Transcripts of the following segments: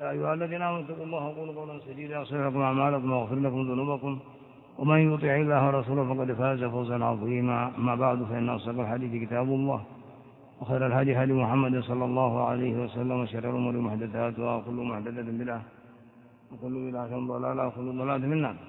يا أيها الذين آمنوا اتقوا الله وقولوا قولا سديدا يصلح لكم أعمالكم ويغفر لكم ذنوبكم ومن يطع الله ورسوله فقد فاز فوزا عظيما. أما بعد فإن أصدق الحديث كتاب الله وخير الهدي هدي محمد صلى الله عليه وسلم وشر الأمور محدثاتها وكل محدثة بدعة وكل بدعة ضلالة وكل ضلالة في النار.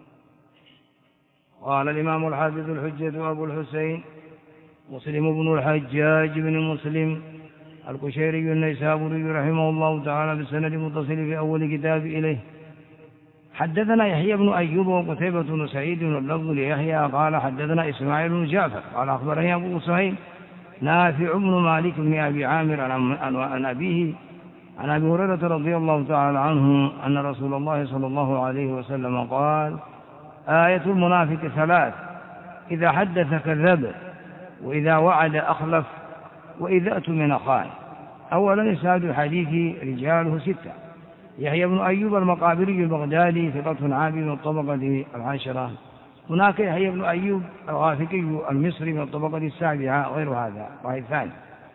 قال الإمام الحافظ الحجة أبو الحسين مسلم بن الحجاج بن مسلم القشيري النيسابوري رحمه الله تعالى بالسند المتصل في أول كتاب إليه: حدثنا يحيى بن أيوب وقتيبة بن سعيد واللفظ ليحيى قال حدثنا إسماعيل بن جعفر قال أخبرني أبو سهيل نافع بن مالك بن أبي عامر عن أبيه عن أبي هريرة رضي الله تعالى عنه أن رسول الله صلى الله عليه وسلم قال: آية المنافق ثلاث: إذا حدث كذب، وإذا وعد أخلف، وإذا اؤتمن خان. أولا إسناد الحديث رجاله 6: يحيى بن أيوب المقابري البغدادي ثقة عابد من الطبقة 10. هناك يحيى بن أيوب الغافقي المصري من الطبقة 7 غير هذا وهي الثاني.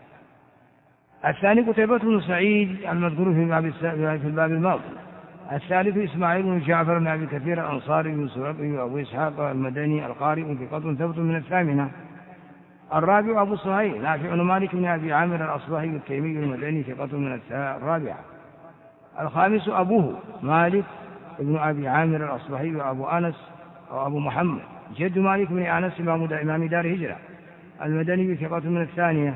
الثاني قتيبة بن سعيد المذكور في الباب الماضي. الثالث إسماعيل بن جعفر بن أبي كثير الأنصاري بن سرقي وأبو إسحاق المدني القارئ ثقة ثبت من 8. الرابع أبو سهيل نافع بن مالك بن أبي عامر الأصبهي التيمي المدني ثقة من 4. الخامس أبوه مالك بن أبي عامر الأصبهي وأبو أنس وأبو محمد جد مالك بن أنس إمام دار هجرة المدني ثقة من 2.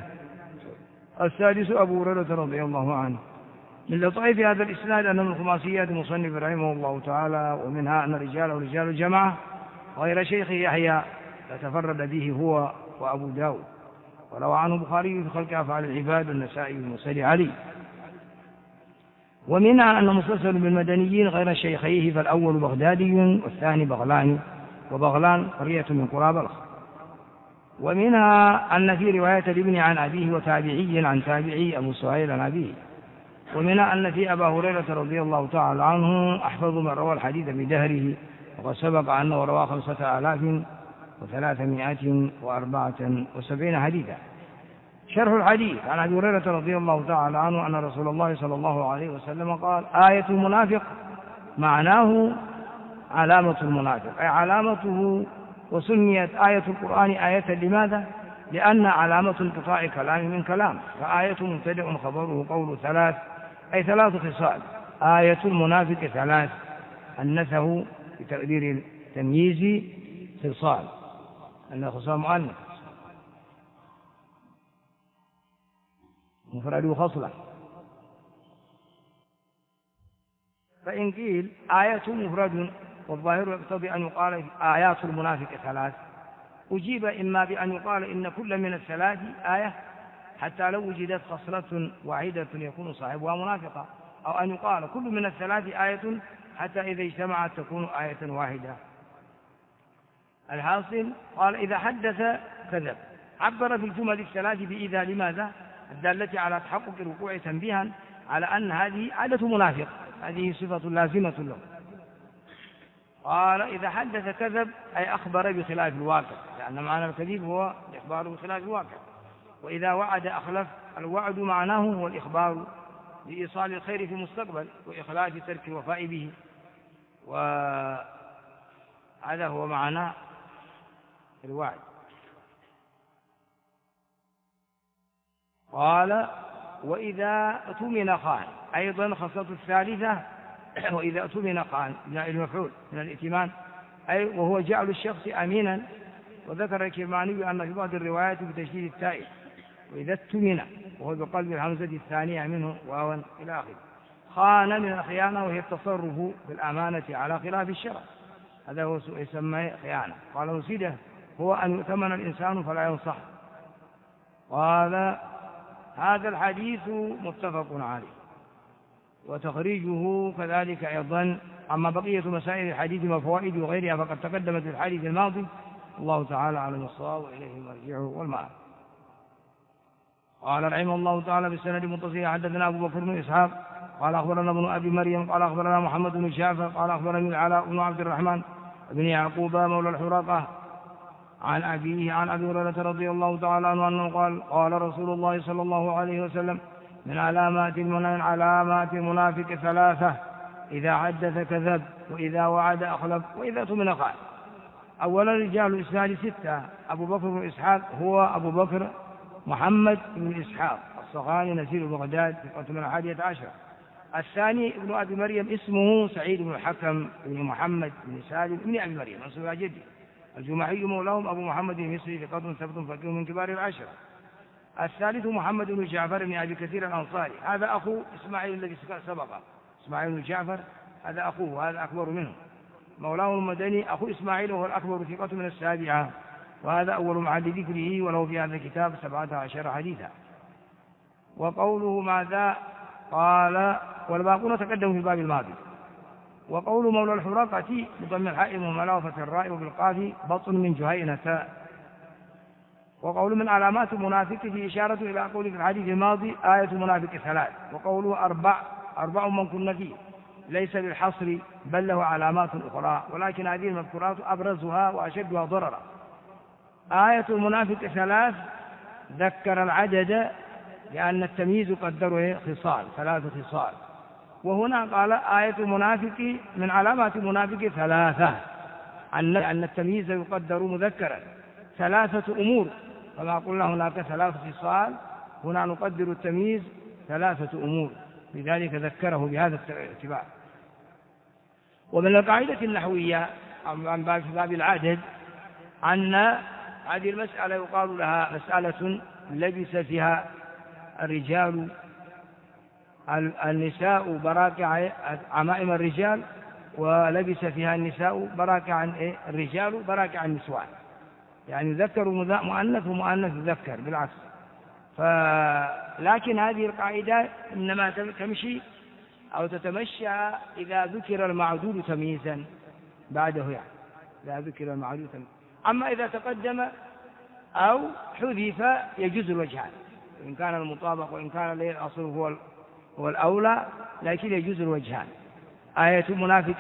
السادس أبو هريرة رضي الله عنه. من لطائف هذا الإسناد أن من خماسيات المصنف رحمه الله تعالى ومنها أن رجاله رجال الجماعة غير شيخ يحيى يتفرد به هو وأبو داود، وروى عنه البخاري في خلق أفعال العباد والنسائي والمرسل علي. ومنها أن مسلسل بالمدنيين غير شيخيه، فالأول بغدادي والثاني بغلاني، وبغلان قرية من قرى بلخ. ومنها أن في رواية الابن عن أبيه وتابعي عن تابعي أبو سهيل عن أبيه. ومنها أن في أبا هريرة رضي الله تعالى عنه أحفظ من روى الحديث بدهره، وقد سبق أنه روى 5374 حديثا. شرح الحديث عن أبي هريرة رضي الله تعالى عنه أن رسول الله صلى الله عليه وسلم قال: آية المنافق معناه علامة المنافق، أي علامته. وسميت آية القرآن آية لماذا؟ لأن علامة انقطاع كلام من كلام، فآية مبتدأ خبره قول 3 أي 3 خصال. آية المنافق 3 أنثه بتقدير التمييز خصال، أنه خصال مؤنث مفرد خصلة. فإن قيل آية مفرد والظاهر يقتضي أن يقال آيات المنافق 3، أجيب إما بأن يقال إن كل من الثلاث آية حتى لو وجدت خصلة واحدة يكون صاحبها منافقا، أو أن يقال كل من الثلاث آية حتى إذا اجتمعت تكون آية واحدة. الحاصل قال: إذا حدث كذب، عبر في الجمل الثلاث بإذا لماذا؟ الدالة على تحقق الوقوع تنبيها على أن هذه عادة منافق، هذه صفة لازمة له. قال: إذا حدث كذب أي أخبر بخلاف الواقع، لأن معنى الكذب هو الإخبار بخلاف الواقع. وإذا وعد أخلف، الوعد معناه هو الإخبار بإيصال الخير في المستقبل وإخلاف ترك الوفاء به، وهذا هو معنى الوعد. قال: وإذا اؤتمن خان، أيضا خصلة الثالثة وإذا اؤتمن خان المفعول من الائتمان، أي وهو جعل الشخص أمينا. وذكر الكرماني أن في بعض الروايات بتشديد التاء وإذا اؤتمن، وهو بقلب الهمزة الثانية منه واوا إلى آخره. خان من الخيانة وهي التصرف بالأمانة على خلاف الشرع، هذا هو يسمى خيانة. قال وسيده هو أن يؤتمن الإنسان فلا ينصح. قال: هذا الحديث متفق عليه، وتخريجه كذلك أيضا. أما بقية مسائل الحديث وفوائد وغيرها فقد تقدمت في الحديث الماضي، الله تعالى على الصواب وإليه المرجع والمآب. قال رحمه الله تعالى بالسند المتصل: حدثنا أبو بكر بن إسحاق قال أخبرنا ابن أبي مريم قال أخبرنا محمد بن جعفر قال أخبرني العلاء بن عبد الرحمن بن يعقوب مولى الحرقة عن أبيه عن أبي هريرة رضي الله تعالى عنه أنه قال: قال رسول الله صلى الله عليه وسلم: من علامات المنافق ثلاثة: إذا حدث كذب، وإذا وعد أخلف، وإذا اؤتمن خان. أولا رجال الإسناد 6: أبو بكر بن إسحاق هو أبو بكر محمد بن إسحاق الصغاني نزيل بغداد ثقة من 11. الثاني ابن أبي مريم اسمه سعيد بن الحكم بن محمد بن سالم بن أبي مريم منسوب إلى جده، الجماحي مولاهم أبو محمد المصري ثقة ثبت فقيه من كبار العشرة. الثالث محمد بن جعفر بن أبي كثير الأنصاري، هذا أخو إسماعيل الذي سبقه، إسماعيل بن جعفر هذا أخوه وهذا أكبر منه، مولاه المدني أخو إسماعيل وهو الأكبر ثقة من 7، وهذا أول محل ذكره، وله في هذا الكتاب 17 حديثا. وقوله ماذا قال والباقون تقدموا في الباب الماضي. وقول مولى الحرقة بضم الحاء وملافة الراء وبالقاف بطن من جهينة. وقول من علامات المنافق في إشارة إلى قول في الحديث الماضي آية المنافق 3. وقوله أربع من كن فيه ليس للحصر بل له علامات أخرى، ولكن هذه المذكورات أبرزها وأشدها ضررا. آية المنافق 3 ذكر العدد لأن التمييز قدره 3 خصال، وهنا قال آية المنافق من علامات المنافق 3، أن التمييز يقدر مذكرا 3 أمور، كما قلنا هناك 3 خصال، هنا نقدر التمييز 3 أمور، لذلك ذكره بهذا الاعتبار. ومن القاعدة النحوية عن باب العدد أن هذه المسألة يقال لها مسألة لبس فيها الرجال النساء براكع عمائم الرجال، ولبس فيها النساء براكع الرجال براكع النسوان، يعني ذكر مؤنث ومؤنث ذكر بالعكس. لكن هذه القاعدة إنما تمشي أو تتمشى إذا ذكر المعدود تمييزا بعده، يعني إذا ذكر المعدود تمييزا. أما إذا تقدم أو حذف يجوز الوجهان، إن كان المطابق وإن كان الأصل هو الأولى، لكن يجوز الوجهان. آية المنافق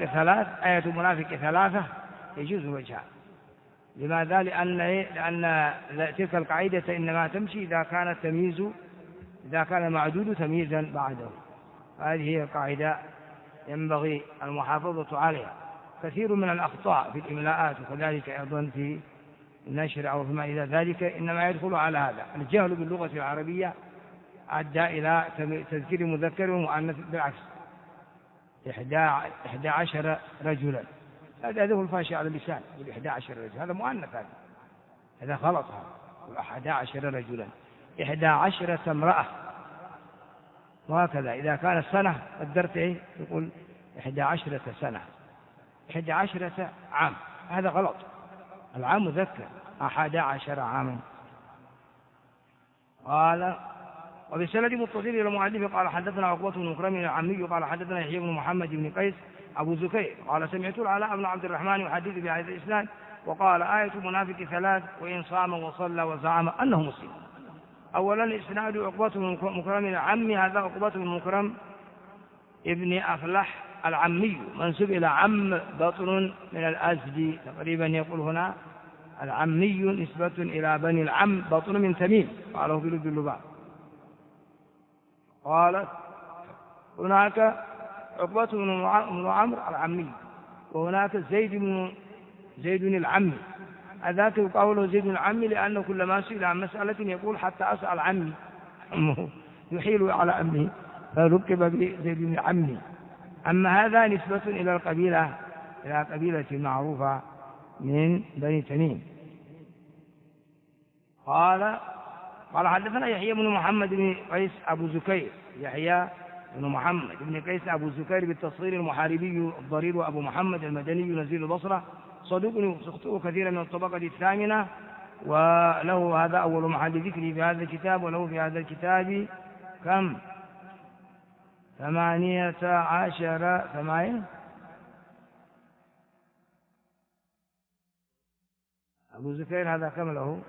3 يجوز الوجهان. لماذا؟ لأن تلك القاعدة إنما تمشي إذا كان المعدود تمييزا بعده. هذه هي القاعدة ينبغي المحافظة عليها. كثير من الأخطاء في الإملاءات وكذلك أيضا في النشر أو فيما إلى ذلك إنما يدخل على هذا. الجهل باللغة العربية أدى إلى تذكير مذكر ومؤنث بالعكس. 11 رجلا، هذا هو الفاشي على اللسان، 11 رجلا هذا مؤنث، هذا غلط. 11 رجلا، 11 امرأة، وهكذا. إذا كانت سنة قدرت يقول 11 سنة، 11 عام، هذا غلط. العام مذكر، 11 عاما. قال وبسند متصل إلى المؤلف قال حدثنا عقبة بن مكرم العمي قال حدثنا يحيى بن محمد بن قيس أبو زكير قال سمعت العلاء بن عبد الرحمن يحدث بهذا الإسناد وقال آية المنافق 3: وإن صام وصلى وزعم أنه مسلم. أولا إسناد عقبة بن مكرم العمي، هذا عقبة بن مكرم ابن أفلح العمي منسوب إلى عم بطن من الأزدي، تقريبا يقول هنا العمي نسبة إلى بني العم بطن من تميم، قاله في لب اللباب. قال هناك عقبة بن عمرو العمي، وهناك زيد العمي، هذاك يقال له زيد العمي لأنه كلما سئل عن مسألة يقول حتى أسأل عمي، يحيل على أمه فركب بزيد العمي. أما هذا نسبة إلى القبيلة، إلى قبيلة معروفة من بني تميم. قال حدثنا يحيى بن محمد بن قيس أبو زكير، يحيى بن محمد بن قيس أبو زكير بالتصغير المحاربي الضرير أبو محمد المدني نزيل البصرة، صدوق يخطئ كثيرا من الطبقة 8، وله هذا أول محل ذكره في هذا الكتاب، وله في هذا الكتاب كم 18 أبو زكير، هذا كم له؟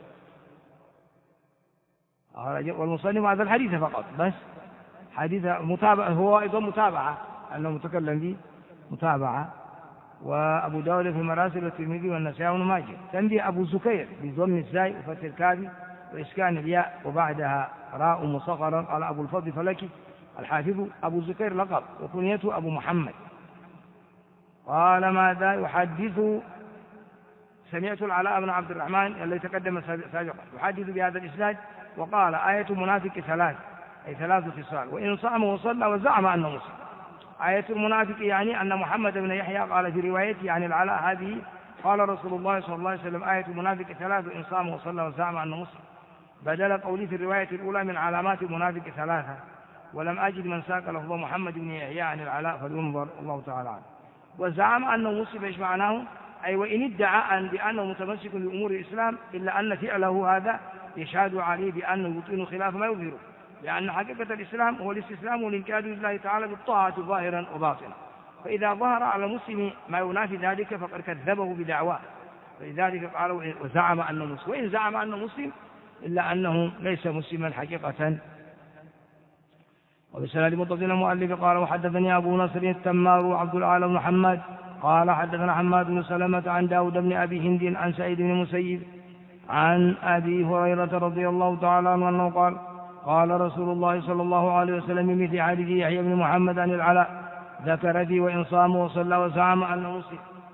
والمصنف هذا الحديث فقط، بس حديث متابعة، هو أيضا متابعة أنه متكلم به متابعة. وأبو داود في مراسل والترمذي والنسائي وابن ماجه. تنبيه أبو زكير بضم الزاي وفتح الكاف وإسكان الياء وبعدها راء مصغرا. قال أبو الفضل فلكي الحافظ أبو زكير لقب وكنيته أبو محمد. قال ماذا يحدث؟ سمعت العلاء بن عبد الرحمن الذي تقدم سابقا يحدث بهذا الإسناد وقال آية منافق ثلاث، أي 3 خصال، وإن صام وصلى وزعم أنه مسلم. آية المنافق يعني أن محمد بن يحيى قال في روايته عن العلاء هذه قال رسول الله صلى الله عليه وسلم آية المنافق 3 إن صام وصلى وزعم أنه مسلم، بدل قولي في الرواية الأولى من علامات المنافق 3، ولم أجد من ساق لفظ محمد بن يحيى عن العلاء فلينظر الله تعالى عنه. وزعم أنه مسلم إيش معناه؟ أي وإن ادعى بأنه متمسك بأمور الإسلام إلا أن فعله هذا يشهد عليه بأنه يبطن خلاف ما يظهره، لأن حقيقة الإسلام هو الاستسلام والانقياد لله تعالى بالطاعة ظاهرا وباطنا، فإذا ظهر على المسلم ما ينافي ذلك فقد كذبه بدعواه، فلذلك قال وزعم أنه مسلم، وإن زعم أنه مسلم إلا أنه ليس مسلما حقيقة. وبسند متصل المؤلف قال وحدثني أبو نصر التمار وعبد الأعلى بن محمد قال حدثنا حماد بن سلمة عن داود بن أبي هند عن سعيد بن مسيب عن أبي هريرة رضي الله تعالى عنه أنه قال قال رسول الله صلى الله عليه وسلم مثل حديث يحيى بن محمد عن العلاء ذكر في وإن صام وصلى وزعم أنه مسلم.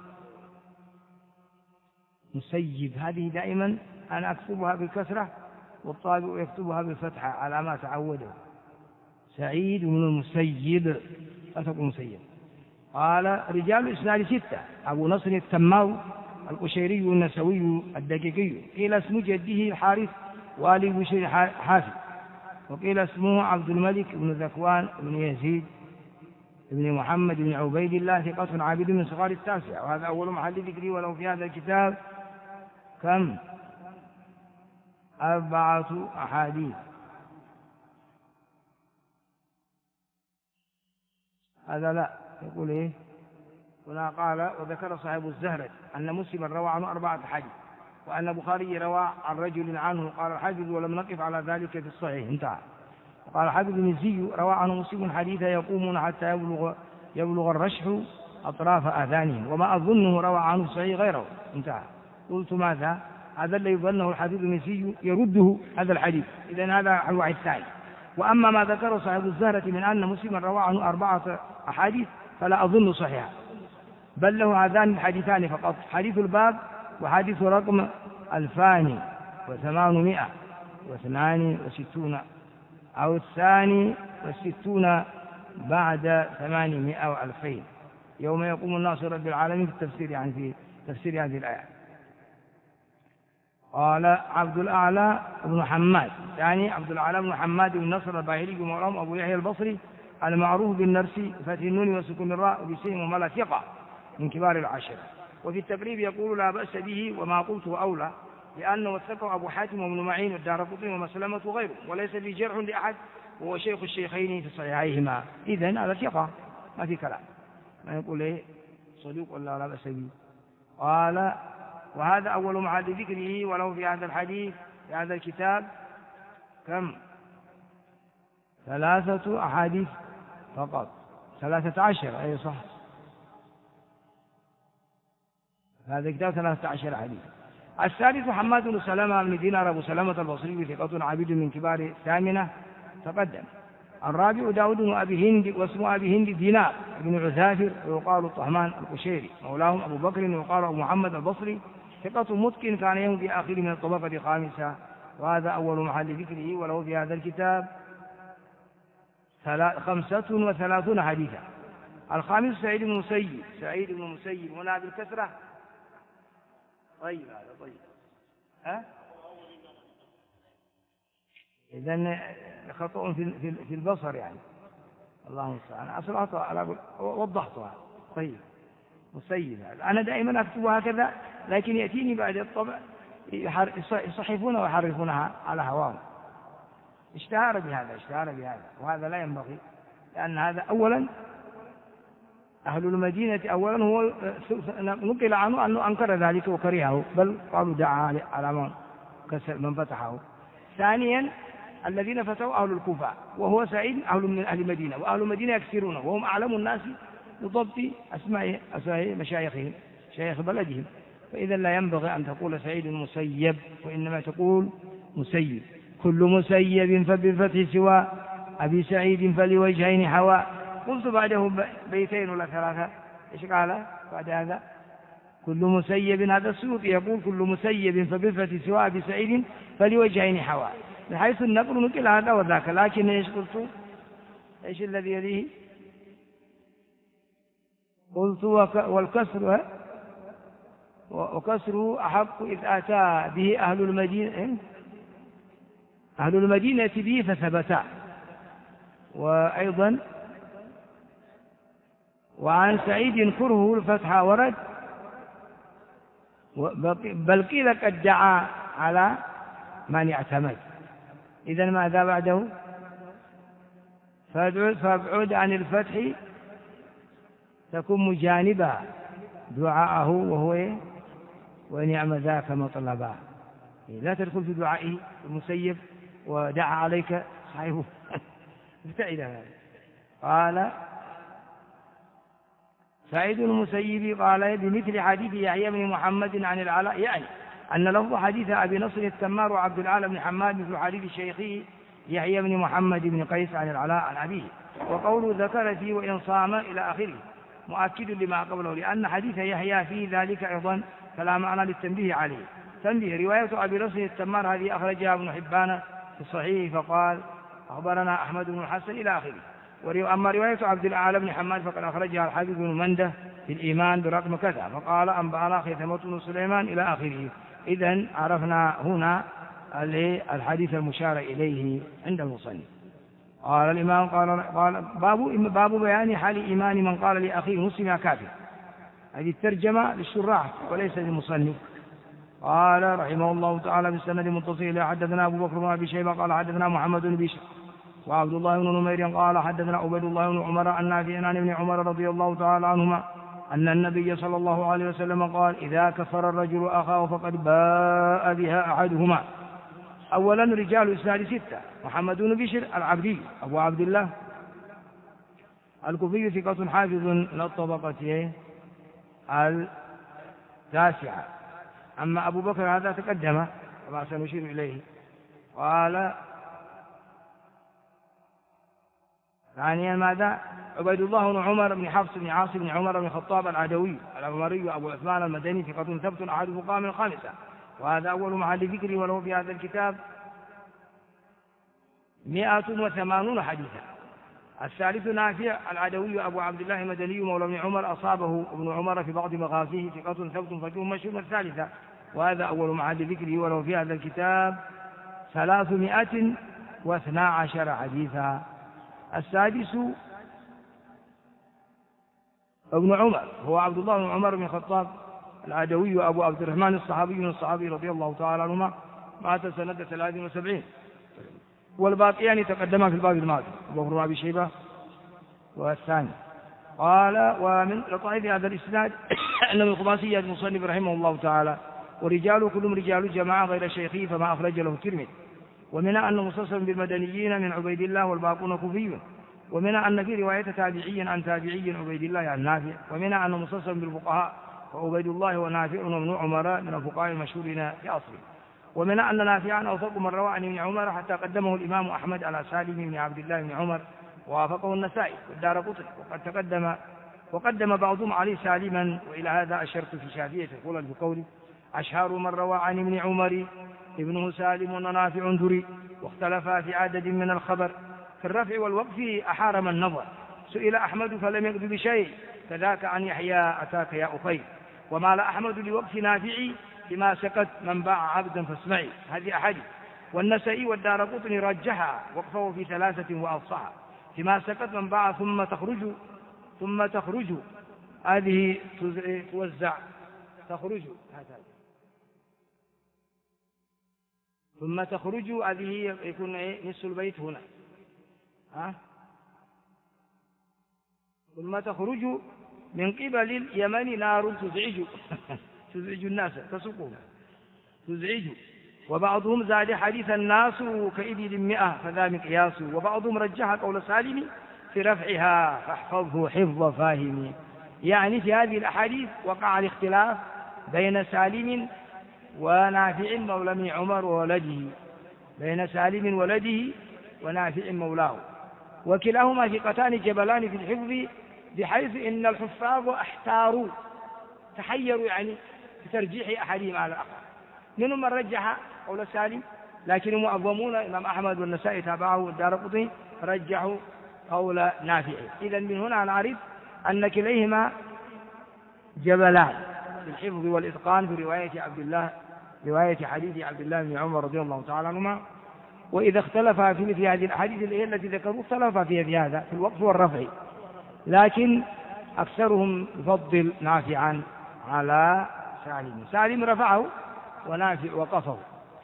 مسيب هذه دائما أنا أكتبها بالكسرة والطالب يكتبها بالفتحة على ما تعوده. سعيد بن المسيب أتقوا مسيب. قال رجال الإسناد 6: أبو نصر التمار القشيري النسوي الدقيقي، قيل اسم جده الحارث والي بشير حافظ، وقيل اسمه عبد الملك بن ذكوان بن يزيد بن محمد بن عبيد الله ثقة عابد من صغار التاسع، وهذا أول محل ذكري. ولو في هذا الكتاب كم 4 أحاديث. هذا لا يقول إيه هنا قال وذكر صاحب الزهرة أن مسلما روى عنه 4 أحاديث، وأن البخاري روى عن رجل عنه. قال الحافظ ولم نقف على ذلك في الصحيح. انتهى. وقال الحافظ بن الزي روى عنه مسلم حديثا يقومون حتى يبلغ الرشح أطراف آذانهم، وما أظنه روى عنه الصحيح غيره. انتهى. قلت ماذا؟ هذا الذي يظنه الحافظ بن الزي يرده هذا الحديث، إذن هذا الوعي الثاني. وأما ما ذكر صاحب الزهرة من أن مسلما روى عنه 4 أحاديث فلا أظن صحيحا، بل له هذان الحديثان فقط: حديث الباب وحديث رقم 2862 أو 62 بعد 800 و2000 يوم يقوم الناس رب العالمين في التفسير، يعني في تفسير هذه الآية. قال عبد الأعلى بن حماد، يعني عبد الأعلى بن حماد بن نصر الباهلي مولاهم أبو يحيى البصري المعروف بالنرسي فتح النون وسكون الراء وبسين وملا ثقة من كبار العشرة. وفي التقريب يقول لا بأس به وما قلته أولى، لأنه وثقه أبو حاتم وابن معين والدارقطني ومسلمة وغيره، وليس في جرح لأحد، وهو شيخ الشيخين في صحيحيهما. إذن هذا ثقة ما في كلام، ما يقول إيه صدوق ولا لا بأس به. قال وهذا أول معاد ذكره، ولو في هذا الحديث في هذا الكتاب كم 3 أحاديث فقط، 13 أي صح، هذا الكتاب 13 حديث. الثالث حماد بن سلمة بن دينار أبو سلمة البصري ثقة عبيد من كبار الثامنة تقدم. الرابع داود بن أبي هند واسمه أبي هند دينار بن عثافر ويقال الطهمان القشيري مولاهم أبو بكر ويقال أبو محمد البصري ثقة متقن كان يوم في آخر من الطبقة الخامسة، وهذا أول محل ذكره. وله في هذا الكتاب 35 حديثا. الخامس سعيد بن مسيب، سعيد بن مسيب هنا بالكسرة. طيب هذا طيب إذن خطأ في البصر يعني، الله المستعان. أصلها وضحتها. طيب مسيب أنا دائما أكتبها هكذا، لكن يأتيني بعد الطبع يصحفونها ويحرفونها على هواهم. اشتهر بهذا وهذا لا ينبغي، لأن هذا أولا أهل المدينة أولا هو نقل عنه أنه أنكر ذلك وكرهه، بل قالوا دعا على من فتحه. ثانيا الذين فتوا أهل الكوفة، وهو سعيد من أهل المدينة، وأهل المدينة يكثرونه وهم أعلم الناس بضبط أسماء مشايخهم شيخ بلدهم، فإذا لا ينبغي أن تقول سعيد المسيب، وإنما تقول مسيب. كل مسيب فبالفتح سوى أبي سعيد فلوجهين حوى. قلت بعده بيتين ولا ثلاثة، إيش قال بعد هذا؟ كل مسيب، هذا السيوطي يقول كل مسيب فبالفتح سوى أبي سعيد فلوجهين حوى، بحيث النقل نقل هذا وذاك. لكن إيش قلت؟ إيش الذي يليه؟ قلت والكسر وكسره أحق إذ أتى به أهل المدينة، أهل المدينة به فثبتا. وأيضا وعن سعيد كره الفتح ورد، بل قيل قد دعا على من يعتمد. إذن ماذا بعده؟ فابعد عن الفتح تكون مجانبا دعاءه وهو ونعم ذاك مطلبا. لا تدخل في دعائه المسيب ودعا عليك صاحبه ابتعد هذا. قال سعيد المسيب قال بمثل حديث يحيى بن محمد عن العلاء، يعني أن لفظ حديث أبي نصر التمار وعبد العال بن حماد مثل حديث شيخه يحيى بن محمد بن قيس عن العلاء عن أبيه. وقوله ذكر فيه وإن صام إلى آخره مؤكد لما قبله، لأن حديث يحيى فيه ذلك أيضا، فلا معنى للتنبيه عليه. تنبيه: رواية أبي نصر التمار هذه أخرجها ابن حبان في الصحيح فقال أخبرنا أحمد بن الحسن إلى آخره. أما رواية عبد الأعلى بن حماد فقد أخرجها الحافظ بن منده في الإيمان برقم كذا فقال أنبأنا خيثمة بن سليمان إلى آخره. إذن عرفنا هنا الحديث المشار إليه عند المصنف. قال الإمام قال باب بيان حال إيمان من قال لأخيه مسلم يا كافر. هذه الترجمة للشراح وليس للمصنف. قال رحمه الله تعالى بالسند متصل حدثنا أبو بكر بن أبي شيبة قال حدثنا محمد بن بشر وعبد الله بن نمير قال حدثنا عبيد الله بن عمر عن نافع عن ابن عمر رضي الله تعالى عنهما أن النبي صلى الله عليه وسلم قال إذا كفر الرجل أخاه فقد باء بها أحدهما. أولا رجال الإسناد 6: محمد بن بشر العبدي أبو عبد الله الكوفي ثقة حافظ من الطبقة التاسعة. أما أبو بكر هذا تقدم كما سنشير إليه. قال ثانيا ماذا؟ عبيد الله بن عمر بن حفص بن عاصم بن عمر بن الخطاب العدوي العمري أبو عثمان المدني ثقة ثبت أحد فقهاء من الخامسة، وهذا أول محل ذكره، وله في هذا الكتاب 180 حديثا. الثالث نافع العدوي أبو عبد الله المدني مولى ابن عمر أصابه ابن عمر في بعض مغازيه ثقة ثبت فقيه مشهور. الثالثة وهذا أول محل ذكره، وله في هذا الكتاب 312 حديثا. السادس ابن عمر هو عبد الله بن عمر بن الخطاب العدوي أبو عبد الرحمن الصحابي من الصحابي رضي الله تعالى عنهما، مات سنة 73. والباقيان تقدما في الباب الماضي أبو بكر أبي شيبة والثاني. قال ومن لطائف هذا الإسناد أن من خلاصية المصنف رحمه الله تعالى ورجال كلهم رجال جماعة غير شيخه فما أخرج له الترمذي. ومنها أن مختصا بالمدنيين من عبيد الله والباقون كوفيون. ومنها أن في رواية تابعي عن تابعي عبيد الله عن نافع. ومنها أن مختصا بالفقهاء وعبيد الله ونافع وابن عمر من الفقهاء المشهورين في أصله. ومنها أن نافعا أوثق من روى عن ابن عمر حتى قدمه الإمام أحمد على سالم بن عبد الله بن عمر ووافقه النسائي والدارقطني. وقدم بعضهم عليه سالما. وإلى هذا أشرت في شافية الخلل بقوله أشهر من روى عن ابن عمر ابنه سالم ونافع دري، واختلفا في عدد من الخبر. في الرفع والوقف أحار من نظر. سئل أحمد فلم يقض بشيء كذاك عن يحيى أتاك يا أخي. ومال أحمد لوقف نافعي بما سكت من باع عبدا فاسمعي. هذه أحاديث. والنسائي والدارقطني رجحها وقفه في 3 وأفصحها فيما سكت من باع ثم تخرج هذه توزع تخرج ثم تخرج هذه يكون نصف البيت هنا ثم تخرج من قبل اليمن نار تزعج الناس تسوقهم تزعج. وبعضهم زاد حديث الناس كإبل 100 فذا مقياس. وبعضهم رجح قول سالم في رفعها فاحفظه حفظ فاهم. يعني في هذه الأحاديث وقع الاختلاف بين سالم ونافع مولى بن عمر وولده. بين سالم ولده ونافع مولاه، وكلاهما ثقتان جبلان في الحفظ، بحيث إن الحفاظ احتاروا تحيروا يعني في ترجيح أحدهما على الآخر. منهم من رجح قول سالم، لكنهم معظمون الإمام أحمد والنسائي تابعه والدارقطني رجحوا قول نافع. إذن من هنا نعرف أن كليهما جبلان في الحفظ والإتقان في رواية حديث عبد الله بن عمر رضي الله تعالى عنهما. وإذا اختلفا في مثل هذه الأحاديث التي ذكروا اختلفا فيها في هذا في الوقف والرفع، لكن أكثرهم يفضل نافعا على سالم. سالم رفعه ونافع وقفه.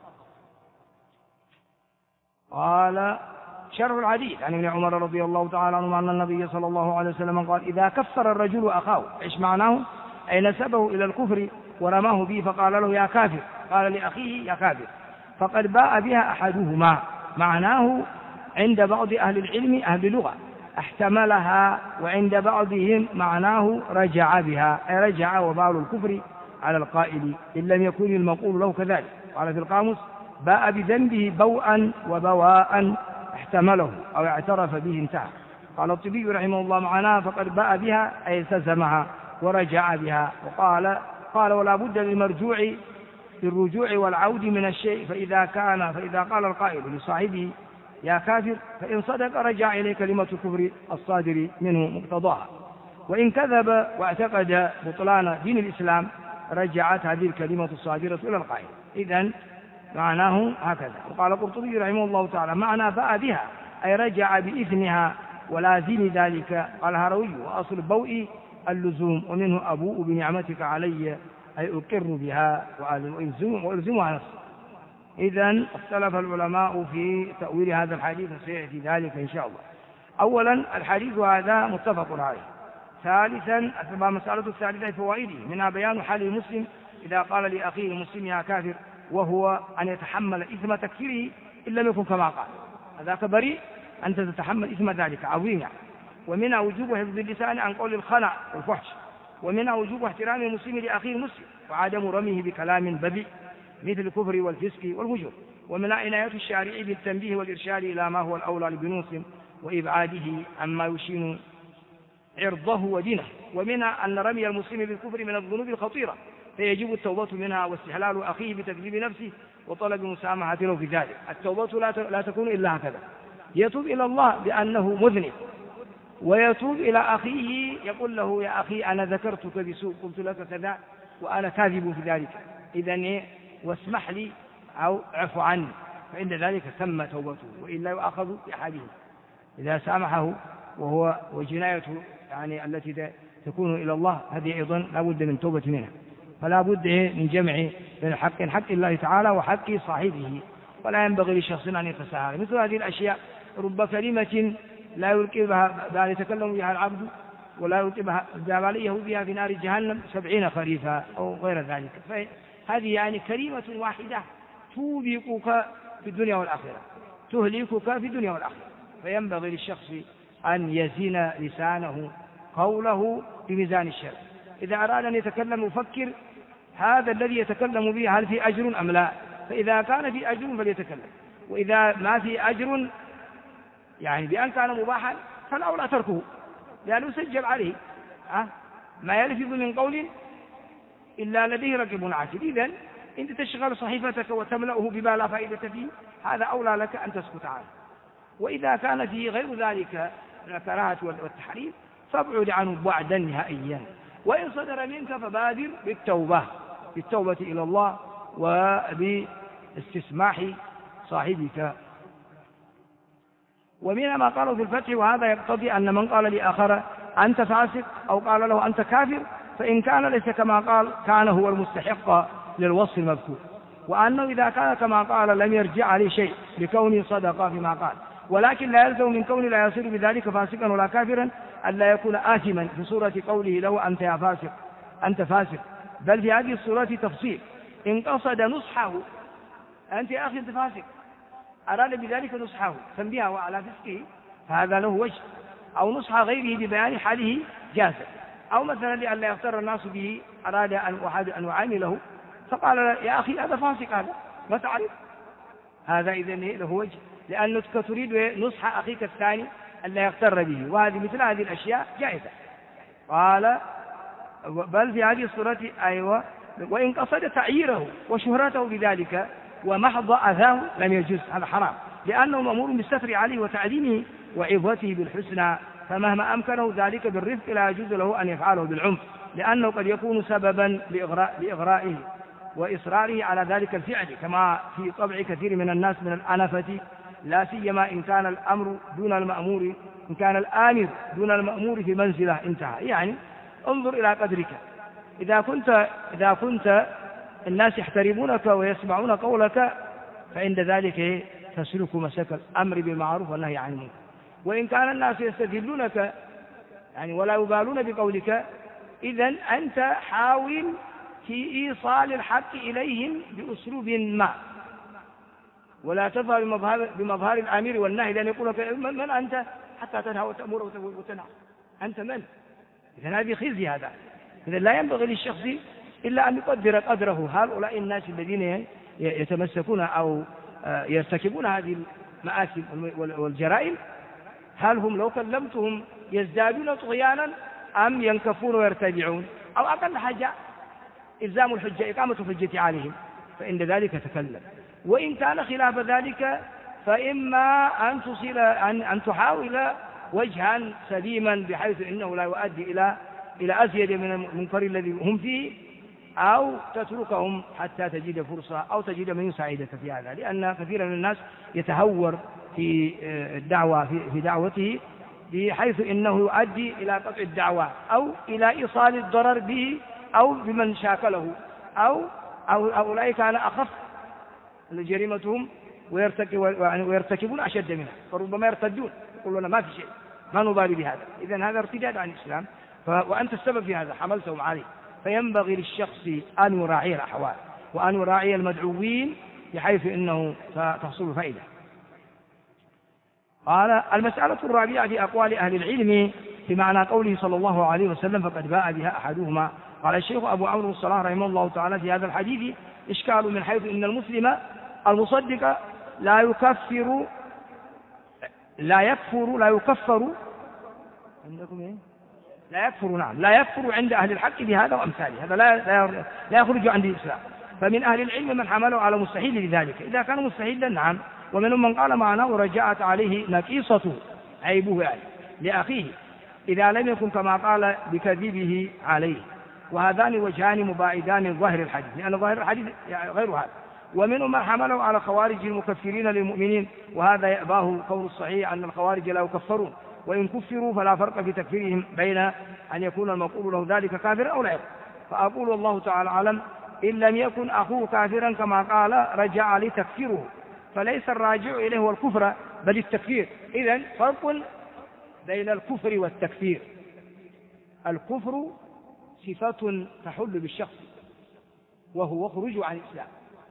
قال شرح الحديث عن ابن عمر رضي الله تعالى عنهما أن النبي صلى الله عليه وسلم قال: إذا كفر الرجل أخاه، إيش معناه؟ أي نسبه إلى الكفر ورماه به فقال له يا كافر، قال لأخيه يا كافر، فقد باء بها أحدهما. معناه عند بعض أهل العلم أهل اللغة احتملها، وعند بعضهم معناه رجع بها، أي رجع وبال الكفر على القائل إن لم يكن المقول له كذلك. قال في القاموس: باء بذنبه بوءا وبواء احتمله أو اعترف به انتهى. قال الطبي رحمه الله معناه فقد باء بها أي التزمها ورجع بها. قال ولا بد للمرجوع بالرجوع والعود من الشيء، فإذا قال القائل لصاحبه يا كافر فإن صدق رجع إليه كلمة الكفر الصادر منه مقتضاها، وإن كذب واعتقد بطلان دين الإسلام رجعت هذه الكلمة الصادرة إلى القائل. إذن معناه هكذا. وقال القرطبي رحمه الله تعالى معنى باء بها أي رجع بإثمها ولازم ذلك. قال الهروي: وأصل البوء اللزوم، ومنه أبوء بنعمتك علي أي أقر بها وألزمها نفسي. إذن اختلف العلماء في تأويل هذا الحديث، وسيأتي ذلك إن شاء الله. أولا الحديث هذا متفق عليه. ثالثا المسألة الثالثة فوائده، منها بيان حال المسلم إذا قال لأخيه المسلم يا كافر، وهو أن يتحمل إثم تكفيره إن لم يكن كما قال، هذاك بريء، أنت تتحمل إثم ذلك عظيم يعني. ومنها وجوب حفظ اللسان عن قول الخلع والفحش، ومنها وجوب احترام المسلم لأخيه المسلم وعدم رميه بكلام بذيء مثل الكفر والفسق والفجور. ومنها عناية الشارع بالتنبيه والإرشاد إلى ما هو الأولى لبنوس وإبعاده عما يشين عرضه ودينه. ومنها أن رمي المسلم بالكفر من الذنوب الخطيرة، فيجب التوبة منها واستحلال أخيه بتكذيب نفسه وطلب مسامحة له في ذلك. التوبة لا تكون إلا هكذا: يتوب إلى الله بأنه مذنب، ويتوب إلى أخيه يقول له يا أخي أنا ذكرتك بسوء، قلت لك كذا وأنا كاذب في ذلك، إذن واسمح لي أو اعف عني، فإن ذلك تم توبته، وإلا يؤاخذ بأحدهم إذا سامحه وجنايته يعني التي تكون إلى الله، هذه أيضا لا بد من توبة منها. فلا بد من جمع بين حق الله تعالى وحق صاحبه، ولا ينبغي لشخص أن يتساهل. مثل هذه الأشياء رب كلمة لا يلقي بها يتكلم بها العبد ولا يلقي بها عليه بها في نار جهنم 70 خريفا أو غير ذلك. فهذه يعني كلمة واحدة توبقك في الدنيا والآخرة، تهلكك في الدنيا والآخرة. فينبغي للشخص أن يزين لسانه قوله بميزان الشرع. إذا أراد أن يتكلم يفكر هذا الذي يتكلم به هل في أجر أم لا، فإذا كان في أجر فليتكلم، وإذا ما في أجر يعني بأن كان مباحا فالأولى تركه، لأنه يسجل عليه ما يلفظ من قول إلا لديه رقيب عتيد. إذن أنت تشغل صحيفتك وتملأه بما لا فائدة فيه، هذا أولى لك أن تسكت عنه. وإذا كان فيه غير ذلك من الكراهة والتحريم فابعد عنه بعدا نهائيا. وإن صدر منك فبادر بالتوبة إلى الله وباستسماح صاحبك. ومن ما قالوا في الفتح، وهذا يقتضي أن من قال لآخر أنت فاسق أو قال له أنت كافر، فإن كان ليس كما قال كان هو المستحق للوصف المذكور، وأنه إذا كان كما قال لم يرجع عليه شيء لكونه صدق فيما قال. ولكن لا يلزم من كونه لا يصير بذلك فاسقا ولا كافرا أن لا يكون آثما في صورة قوله له أنت يا فاسق أنت فاسق، بل في هذه الصورة تفصيل. إن قصد نصحه أنت يا أخي أنت فاسق، أراد بذلك نصحه تنبيهه على فسقه، فهذا له وجه، أو نصح غيره ببيان حاله جاز، أو مثلا لئلا يغتر الناس به أراد أن يعامله فقال يا أخي هذا فاسق، هذا ما تعرف، هذا إذن له وجه، لأنك تريد نصح أخيك الثاني ألا يغتر به، وهذه مثل هذه الأشياء جائزة. قال بل في هذه الصورة أيوة وإن قصد تعييره وشهرته بذلك ومحض أذاه لم يجوز، هذا حرام، لأنه مأمور بالستر عليه وتعليمه وعظته بالحسنى، فمهما أمكنه ذلك بالرفق لا يجوز له أن يفعله بالعنف، لأنه قد يكون سببا لإغرائه وإصراره على ذلك الفعل، كما في طبع كثير من الناس من الأنفة، لا سيما إن كان الأمر دون المأمور، إن كان الآمر دون المأمور في منزله انتهى. يعني انظر إلى قدرك، إذا كنت الناس يحترمونك ويسمعون قولك فعند ذلك تسلك مسلك الأمر بالمعروف والنهي عن المنكر، وإن كان الناس يستذلونك يعني ولا يبالون بقولك، إذن أنت حاول في إيصال الحق إليهم بأسلوب ما، ولا تظهر بمظهر الآمر والنهي، لأن يقول لك من أنت حتى تنهى وتأمر وتنهى، أنت من؟ إذن هذه خزي هذا. إذن لا ينبغي للشخص إلا أن يقدر قدره. هؤلاء الناس الذين يتمسكون أو يرتكبون هذه المآثم والجرائم، هل هم لو كلمتهم يزدادون طغيانا أم ينكفون ويرتدعون؟ أو أقل حاجة إلزام الحجة، إقامة الحجة عليهم، فإن ذلك تكلم. وإن كان خلاف ذلك فإما أن تحاول وجها سليما بحيث إنه لا يؤدي إلى أزيد من المنكر الذي هم فيه، أو تتركهم حتى تجد فرصة أو تجد من يساعدك في هذا، لأن كثيرا من الناس يتهور في الدعوة في دعوته بحيث إنه يؤدي إلى قطع الدعوة أو إلى إيصال الضرر به أو بمن شاكله، أو أولئك كان أخف جريمتهم ويرتكبون أشد منها، فربما يرتدون يقولون ما في شيء ما نبالي بهذا. إذن هذا ارتداد عن الإسلام، وأنت السبب في هذا، حملتهم عليه. فينبغي للشخص أن يراعي الأحوال وأن يراعي المدعوين بحيث إنه تحصل فائدة. قال المسألة الرابعة في أقوال أهل العلم في معنى قوله صلى الله عليه وسلم فقد باء بها أحدهما. قال الشيخ أبو عمرو الصلاح رحمه الله تعالى في هذا الحديث إشكال من حيث إن المسلم المصدق لا يكفر عند أهل الحق بهذا وأمثاله، هذا لا يخرج عن الإسلام. فمن أهل العلم من حمله على مستحيل لذلك إذا كان مستحيلا، نعم، ومنهم من قال معناه رجعت عليه نقيصة عيبه يعني لأخيه إذا لم يكن كما قال بكذبه عليه، وهذان وجهان مباعدان ظاهر الحديث، لأن ظاهر الحديث غير هذا. ومنهم من حمله على خوارج المكفرين للمؤمنين، وهذا يأباه قول الصحيح أن الخوارج لا يكفرون، وإن كفروا فلا فرق في تكفيرهم بين أن يكون المقول له ذلك كافرا أو لا يكون. فأقول والله تعالى أعلم إن لم يكن أخوه كافرا كما قال رجع لتكفيره، فليس الراجع إليه هو الكفر بل التكفير. إذن فرق بين الكفر والتكفير. الكفر صفة تحل بالشخص وهو خروج عن الإسلام،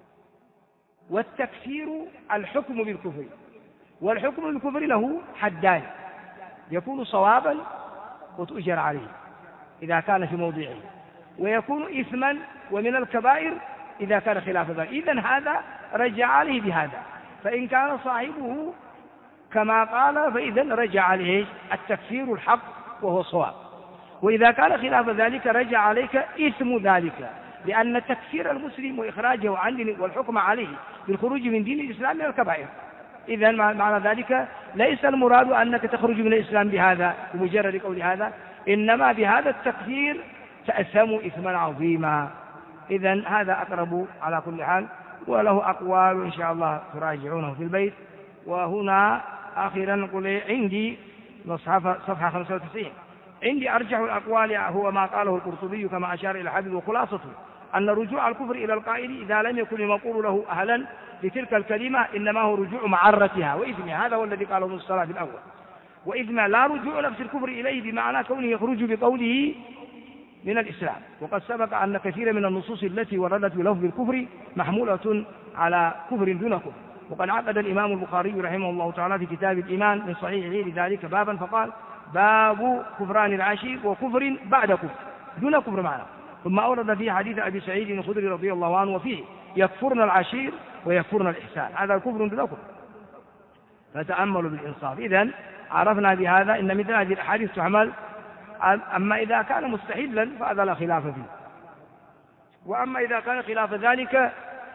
والتكفير الحكم بالكفر، والحكم بالكفر له حدان، يكون صوابا وتؤجر عليه إذا كان في موضعه، ويكون إثما ومن الكبائر إذا كان خلاف ذلك. إذن هذا رجع عليه بهذا، فإن كان صاحبه كما قال فإذن رجع عليه التكفير الحق وهو صواب، وإذا كان خلاف ذلك رجع عليك إثم ذلك، لأن تكفير المسلم وإخراجه عن دين والحكم عليه بالخروج من دين الإسلام من الكبائر. إذن معنى ذلك ليس المراد أنك تخرج من الإسلام بهذا بمجرد قول هذا، إنما بهذا التكفير تأثم إثما عظيما. إذن هذا أقرب على كل حال، وله أقوال إن شاء الله تراجعونه في البيت. وهنا آخرا نقول عندي صفحة 95 عندي أرجح الأقوال هو ما قاله القرطبي كما أشار إلى حديث، وخلاصته أن رجوع الكفر إلى القائل إذا لم يكن المقول له أهلا لتلك الكلمة إنما هو رجوع معرتها وإثمها، هذا هو الذي قاله ابن الصلاة في الأول، وإثمها لا رجوع نفس الكفر إليه بمعنى كونه يخرج بقوله من الإسلام. وقد سبق أن كثير من النصوص التي وردت بلفظ الكفر محمولة على كفر دون كفر. وقد عقد الإمام البخاري رحمه الله تعالى في كتاب الإيمان من صحيحه لذلك بابا فقال باب كفران العشير وكفر بعد كفر دون كفر معنا، ثم أورد فيه حديث أبي سعيد الخدري رضي الله عنه وفيه يكفرن العشير ويكفرن الإحسان، هذا الكفر بلا كفر، فتأملوا بالإنصاف. إذن عرفنا بهذا إن مثل هذه الأحاديث تعمل. أما إذا كان مستحيلا فهذا لا خلاف فيه، وأما إذا كان خلاف ذلك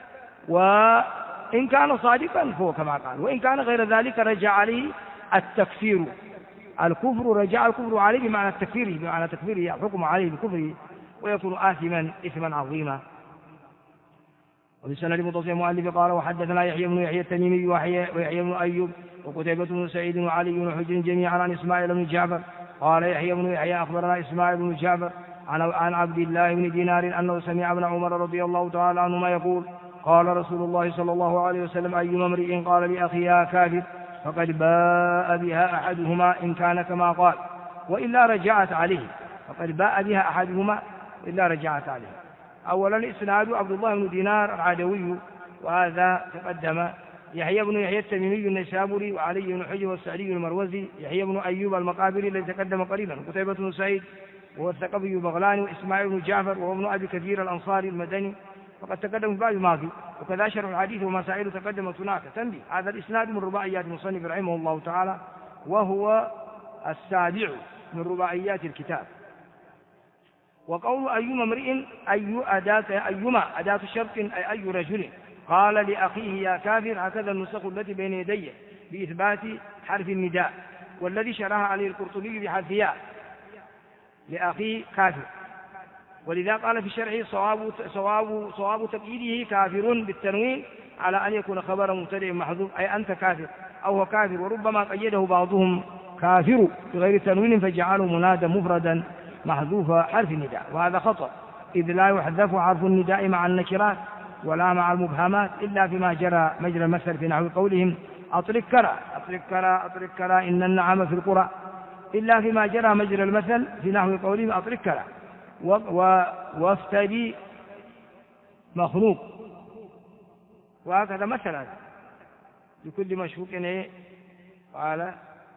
وإن كان صادقا فهو كما قال، وإن كان غير ذلك رجع عليه التكفير، الكفر رجع الكفر عليه بمعنى التكفير، بمعنى تكفيره الحكم عليه بكفره، ويكون آثما إثما عظيما. وبسند متصل المؤلف قال وحدثنا يحيى بن يحيى التميمي ويحيى بن أيوب وقتيبة بن سعيد وعلي بن حجر جميعا عن إسماعيل بن جعفر قال يحيى بن يحيى أخبرنا إسماعيل بن جعفر عن عبد الله بن دينار أنه سمع ابن عمر رضي الله تعالى عنهما يقول قال رسول الله صلى الله عليه وسلم أيما امرئ قال لأخيه كافر فقد باء بها أحدهما إن كان كما قال وإلا رجعت عليه، فقد باء بها أحدهما إلا رجعت عليه. أولا إسناد عبد الله بن دينار العدوي، وهذا تقدم يحيى بن يحيى التميمي النيسابوري وعلي بن حجر والسعدي المروزي، يحيى بن أيوب المقابري الذي تقدم قريبا، قتيبة بن سعيد وهو الثقفي البغلاني، وإسماعيل بن جعفر وهو ابن أبي كثير الأنصاري المدني فقد تقدم في بعض الماضي، وكذا شرح الحديث ومسائل تقدمت هناك. تنبيه هذا الإسناد من رباعيات المصنف رحمه الله تعالى، وهو السابع من رباعيات الكتاب. وقول أيما امرئ أيما أداة شرط أي أي رجل قال لأخيه يا كافر، هكذا النسخ التي بين يدي بإثبات حرف النداء، والذي شرها عليه القرطبي بحرف ياء لأخيه كافر، ولذا قال في شرحه صواب تقييده كافر بالتنوين على أن يكون خبر مبتدئ محذوف أي أنت كافر أو هو كافر، وربما قيده بعضهم كافر بغير تنوين فجعله منادى مفردا محذوف حرف النداء، وهذا خطأ، إذ لا يحذف حرف النداء مع النكرات ولا مع المبهمات إلا فيما جرى مجرى المثل في نحو قولهم أطرق كرى أطرق كرى أطرق كرى إن النعم في القرى، إلا فيما جرى مجرى المثل في نحو قولهم أطرق كرى. وافتدي مخلوق، وهكذا مثلا لكل مشفوق قال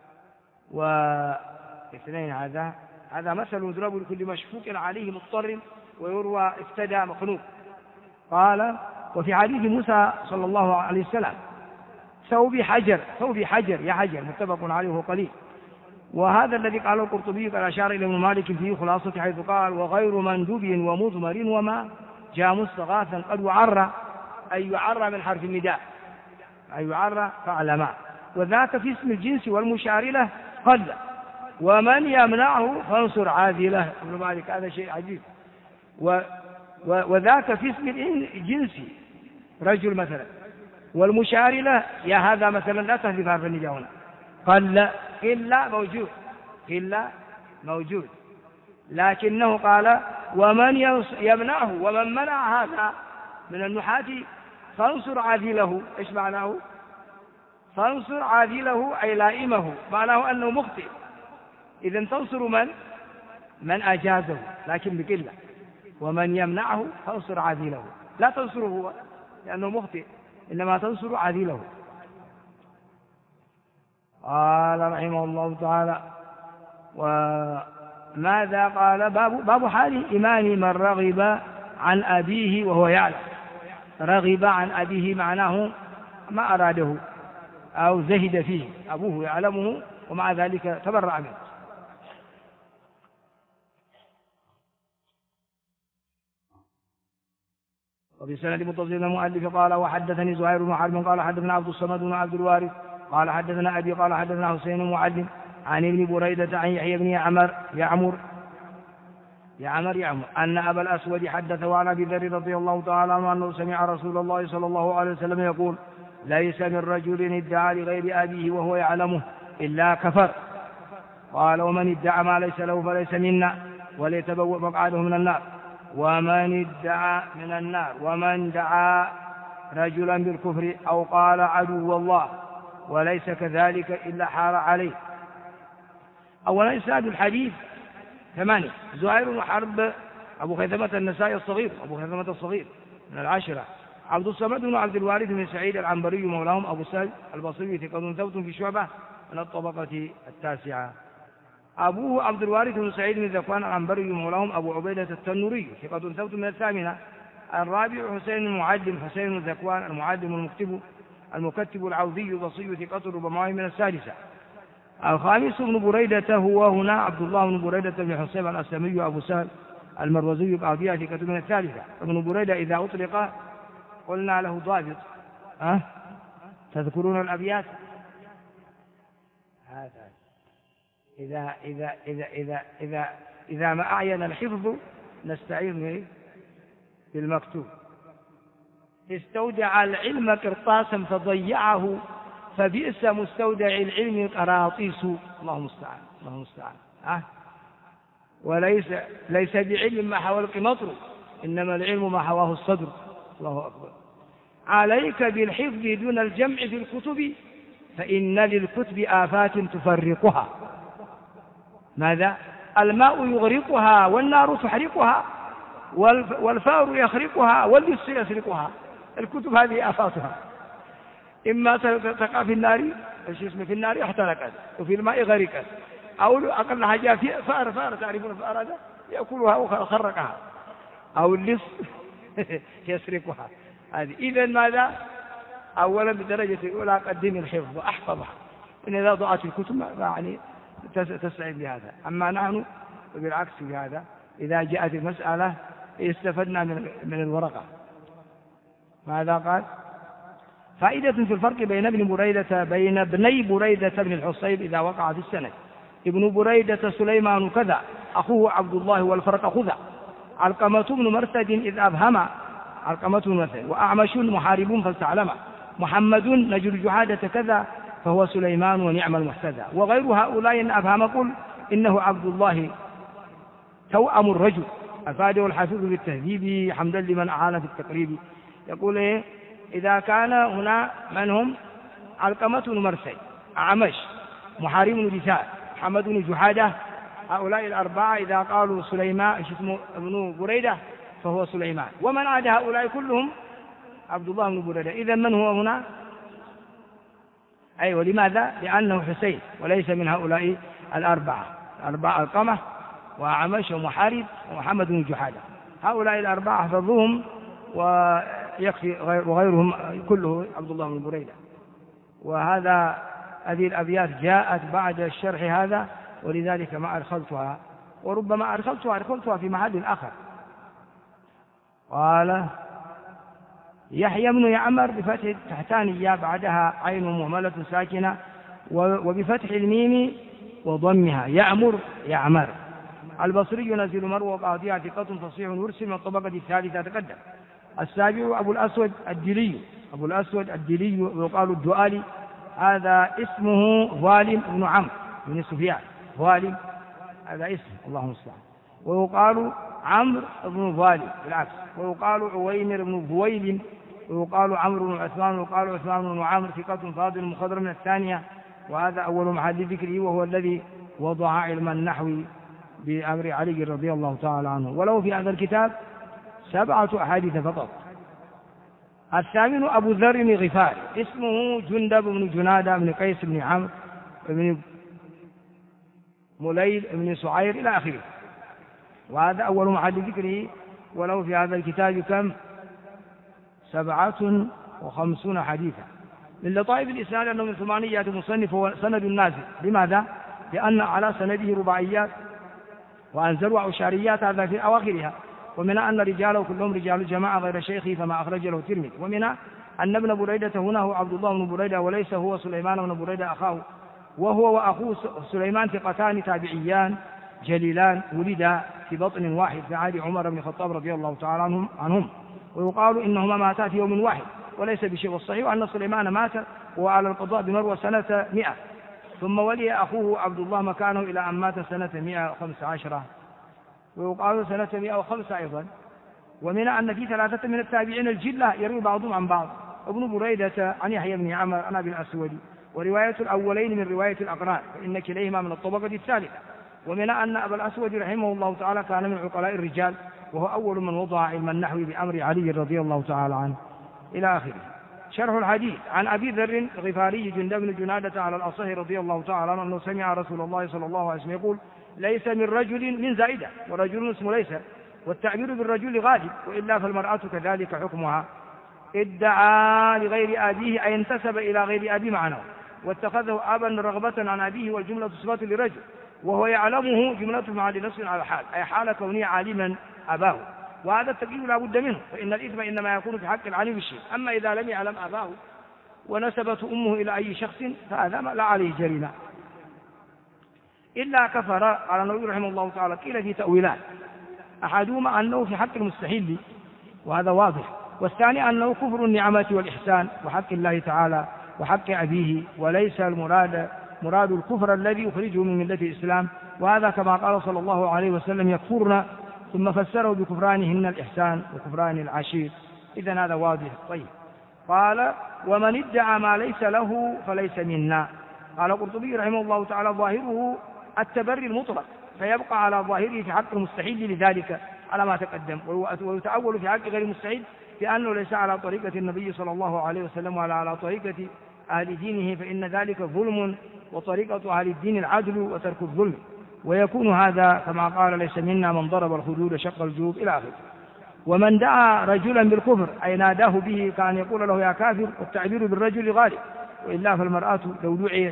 واثنين، هذا مثل يضرب لكل مشفوق عليه مضطر، ويروى افتدى مخلوق. قال وفي حديث موسى صلى الله عليه وسلم ثوب حجر يا حجر متفق عليه وهو قليل. وهذا الذي قاله القرطبي قد أشار إلى ابن مالك فيه خلاصة حيث قال وغير مندوب ومضمر وما جاء مستغاثا قد وعر، أي يعر من حرف النداء، أي يعر فاعلما، وذاك في اسم الجنس والمشار له قل، ومن يمنعه فانصر عاذله. ابن مالك هذا شيء عجيب. وذاك في اسم الجنس رجل مثلا، والمشار له يا هذا مثلا لا تهذف حرف النداء هنا، قل إلا موجود، لكنه قال ومن يمنعه، ومن منع هذا من النحاة فانصر عاذله. إيش معناه؟ فانصر عاذله أي لائمه، معناه أنه مخطئ، إذن تنصر من أجازه لكن بقلة، ومن يمنعه فانصر عاذله، لا تنصره هو لأنه مخطئ، إنما تنصر عاذله. قال رحمه الله تعالى وماذا قال؟ باب حال إيمان من رغب عن أبيه وهو يعلم. رغب عن أبيه معناه ما أراده أو زهد فيه، أبوه يعلمه ومع ذلك تبرع منه. وفي سند متصل المؤلف قال وحدثني زهير بن حرب قال حدثنا عبد الصمد بن عبد الوارث قال حدثنا أبي قال حدثنا حسين معلم عن ابن بريدة عن يحيى بن يعمر أن أبا الأسود حدثه عن أبي ذر رضي الله تعالى عنه أنه سمع رسول الله صلى الله عليه وسلم يقول ليس من رجل ادعى لغير أبيه وهو يعلمه إلا كفر. قال ومن ادعى ما ليس له فليس منا وليتبوأ مقعده من النار. ومن دعا رجلا بالكفر أو قال عدو الله وليس كذلك إلا حار عليه. أولا إسناد الحديث 8. زهير بن حرب أبو خيثمة النسائي الصغير، أبو خيثمة الصغير من 10. عبد الصمد بن عبد الوارث بن سعيد العنبري مولاهم أبو سعيد البصري ثقة ثبت في شعبة من الطبقة 9. أبوه عبد الوارث بن سعيد بن ذكوان العنبري مولاهم أبو عبيدة التنوري ثقة ثبت من 8. الرابع حسين المعلم حسين ذكوان المعلم المكتب العوذي البصري ثقة ربما من السادسة. الخامس ابن بريدة هو هنا عبد الله بن بريدة بن حصيب الأسلمي أبو سهل المروزي قاضية ثقة من الثالثة. ابن بريدة إذا أطلق قلنا له ضابط. تذكرون الأبيات؟ هذا إذا ما أعين الحفظ نستعين بالمكتوب. استودع العلم قرطاسا فضيعه فبئس مستودع العلم القراطيس. الله المستعان. ليس بعلم ما حوى القنطر إنما العلم ما حواه الصدر. الله أكبر. عليك بالحفظ دون الجمع في الكتب فإن للكتب آفات تفرقها. ماذا؟ الماء يغرقها والنار تحرقها والفار يخرقها واللص يسرقها. الكتب هذه آفاتها، إما تقع في النار في النار احترقت وفي الماء غرقت، أو أقل حاجة في فأر تعرفون الفأر هذا يأكلها وخرقها، أو اللص يسرقها. هذه إذن ماذا؟ أولا بالدرجة الأولى قدم الحفظ وأحفظها، إن إذا ضاعت الكتب يعني تستعين بهذا. أما نحن بالعكس في هذا، إذا جاءت المسألة استفدنا من الورقة. ماذا قال؟ فائدة في الفرق بين ابني بريدة بن الحصيب إذا وقع في السند. ابن بريدة سليمان كذا، أخوه عبد الله والفرق خذا. علقمة بن مرثد إذ أبهم، علقمة بن مرثد. وأعمش محارب فاستعلم. محمد نجل جحادة كذا فهو سليمان ونعم المحتذى. وغير هؤلاء إن أبهم قل إنه عبد الله توأم الرجل. أفاده الحافظ بالتهذيب حمدا لمن أعان في التقريب. يقول إيه؟ إذا كان هنا من هم؟ علقمة بن مرثد، أعمش، محارب بن بسال، محمد بن جحادة، هؤلاء الأربعة إذا قالوا سليمان ابن بريدة فهو سليمان. ومن عاد هؤلاء كلهم عبد الله بن بريدة. إذن من هو هنا؟ أيوة. لماذا؟ لأنه حسين وليس من هؤلاء الأربعة علقمة وأعمش ومحارب ومحمد بن جحادة. هؤلاء الأربعة حفظوهم ويكفي وغيرهم كله عبد الله بن بريدة. هذه الأبيات جاءت بعد الشرح هذا، ولذلك ما أدخلتها، وربما أدخلتها في محل آخر. قال يحيى بن يعمر بفتح التحتانية بعدها عين مهملة ساكنة وبفتح الميم وضمها يعمر. البصري ينزل مروى قاضيها ثقة فصيح يرسل من الطبقة الثالثة تقدم. السابع أبو الأسود الدلي ويقال الدؤالي، هذا اسمه ظالم بن عمرو بن سفيان. ظالم هذا اسم، الله المستعان. ويقال عمرو بن ظالم بالعكس، ويقال عويمر بن بويل، ويقال عمرو بن عثمان، ويقال عثمان بن عمرو ثقة فاضل مخضر من الثانية. وهذا أول محل ذكره، وهو الذي وضع علم النحو بأمر علي رضي الله تعالى عنه. وله في هذا الكتاب 7 أحاديث فقط. الثامن أبو ذر الغفاري، اسمه جندب بن جنادة بن قيس بن عمرو بن مليل بن سعير إلى آخره. وهذا أول محل ذكره. وله في هذا الكتاب كم؟ 57 حديثا. من لطائف الإسناد أنه من 8 مصنف هو سند نازل. لماذا؟ لأن على سنده رباعيات وأنزل وعشاريات، هذا في أواخرها. ومن أن رجاله كلهم رجال الجماعة غير شيخه فما أخرج له الترمذي. ومن أن ابن بريدة هنا هو عبد الله بن بريدة وليس هو سليمان بن بريدة أخاه، وهو وأخوه سليمان ثقتان تابعيان جليلان ولدا في بطن واحد في عهد عمر بن الخطاب رضي الله تعالى عنهم. ويقال إنهما ماتا في يوم واحد وليس بشيء. والصحيح أن سليمان مات وعلى القضاء بمروى سنة 100، ثم ولي أخوه عبد الله مكانه إلى أن مات سنة 115، ويقال سنة 105 أيضا. ومن أن في 3 من التابعين الجلة يروي بعضهم عن بعض. ابن بريدة عن يحيى بن عمر عن أبي الأسود، ورواية الأولين من رواية الأقران فإن كليهما من الطبقة الثالثة. ومن أن أبا الأسود رحمه الله تعالى كان من عقلاء الرجال، وهو أول من وضع علم النحو بأمر علي رضي الله تعالى عنه إلى آخره. شرح الحديث عن أبي ذر الغفاري جندب بن جنادة على الأصح رضي الله تعالى عنه أنه سمع رسول الله صلى الله عليه وسلم يقول: ليس من رجل من زائدة، ورجل اسمه ليس، والتعبير بالرجل غالب، وإلا فالمرأة كذلك حكمها. ادعى لغير أبيه أي انتسب إلى غير أبي معناه، واتخذه أبا رغبة عن أبيه، والجملة صفات لرجل وهو يعلمه جملة مع نص على حال، أي حال كونه عالما أباه، وهذا التقييد لا بد منه، فإن الإثم إنما يكون في حق العليم بالشيء. أما إذا لم يعلم أباه ونسبت أمه إلى أي شخص فهذا لا عليه جريمة. إلا كفر. قال النووي رحمه الله تعالى: قيل في تأويلان، أحدهما أنه في حق المستحيل وهذا واضح، والثاني أنه كفر النعمة والإحسان وحق الله تعالى وحق أبيه، وليس مراد الكفر الذي يخرجه من ملة الإسلام، وهذا كما قال صلى الله عليه وسلم: يكفرن، ثم فسره بكفرانهن الإحسان وكفران العشير. إذن هذا واضح. طيب. قال: ومن ادعى ما ليس له فليس منا. قال القرطبي رحمه الله تعالى: ظاهره التبري المطلق، فيبقى على ظاهره في حق المستحيل لذلك على ما تقدم، ويتأول في حق غير المستحيل بأنه ليس على طريقة النبي صلى الله عليه وسلم ولا على طريقة أهل دينه، فإن ذلك ظلم، وطريقة أهل الدين العدل وترك الظلم، ويكون هذا كما قال: ليس منا من ضرب الخدود شق الجيوب إلى آخره. ومن دعا رجلا بالكفر أي ناداه به كان يقول له يا كافر، والتعبير بالرجل غالب، وإلا فالمرأة لو دعيت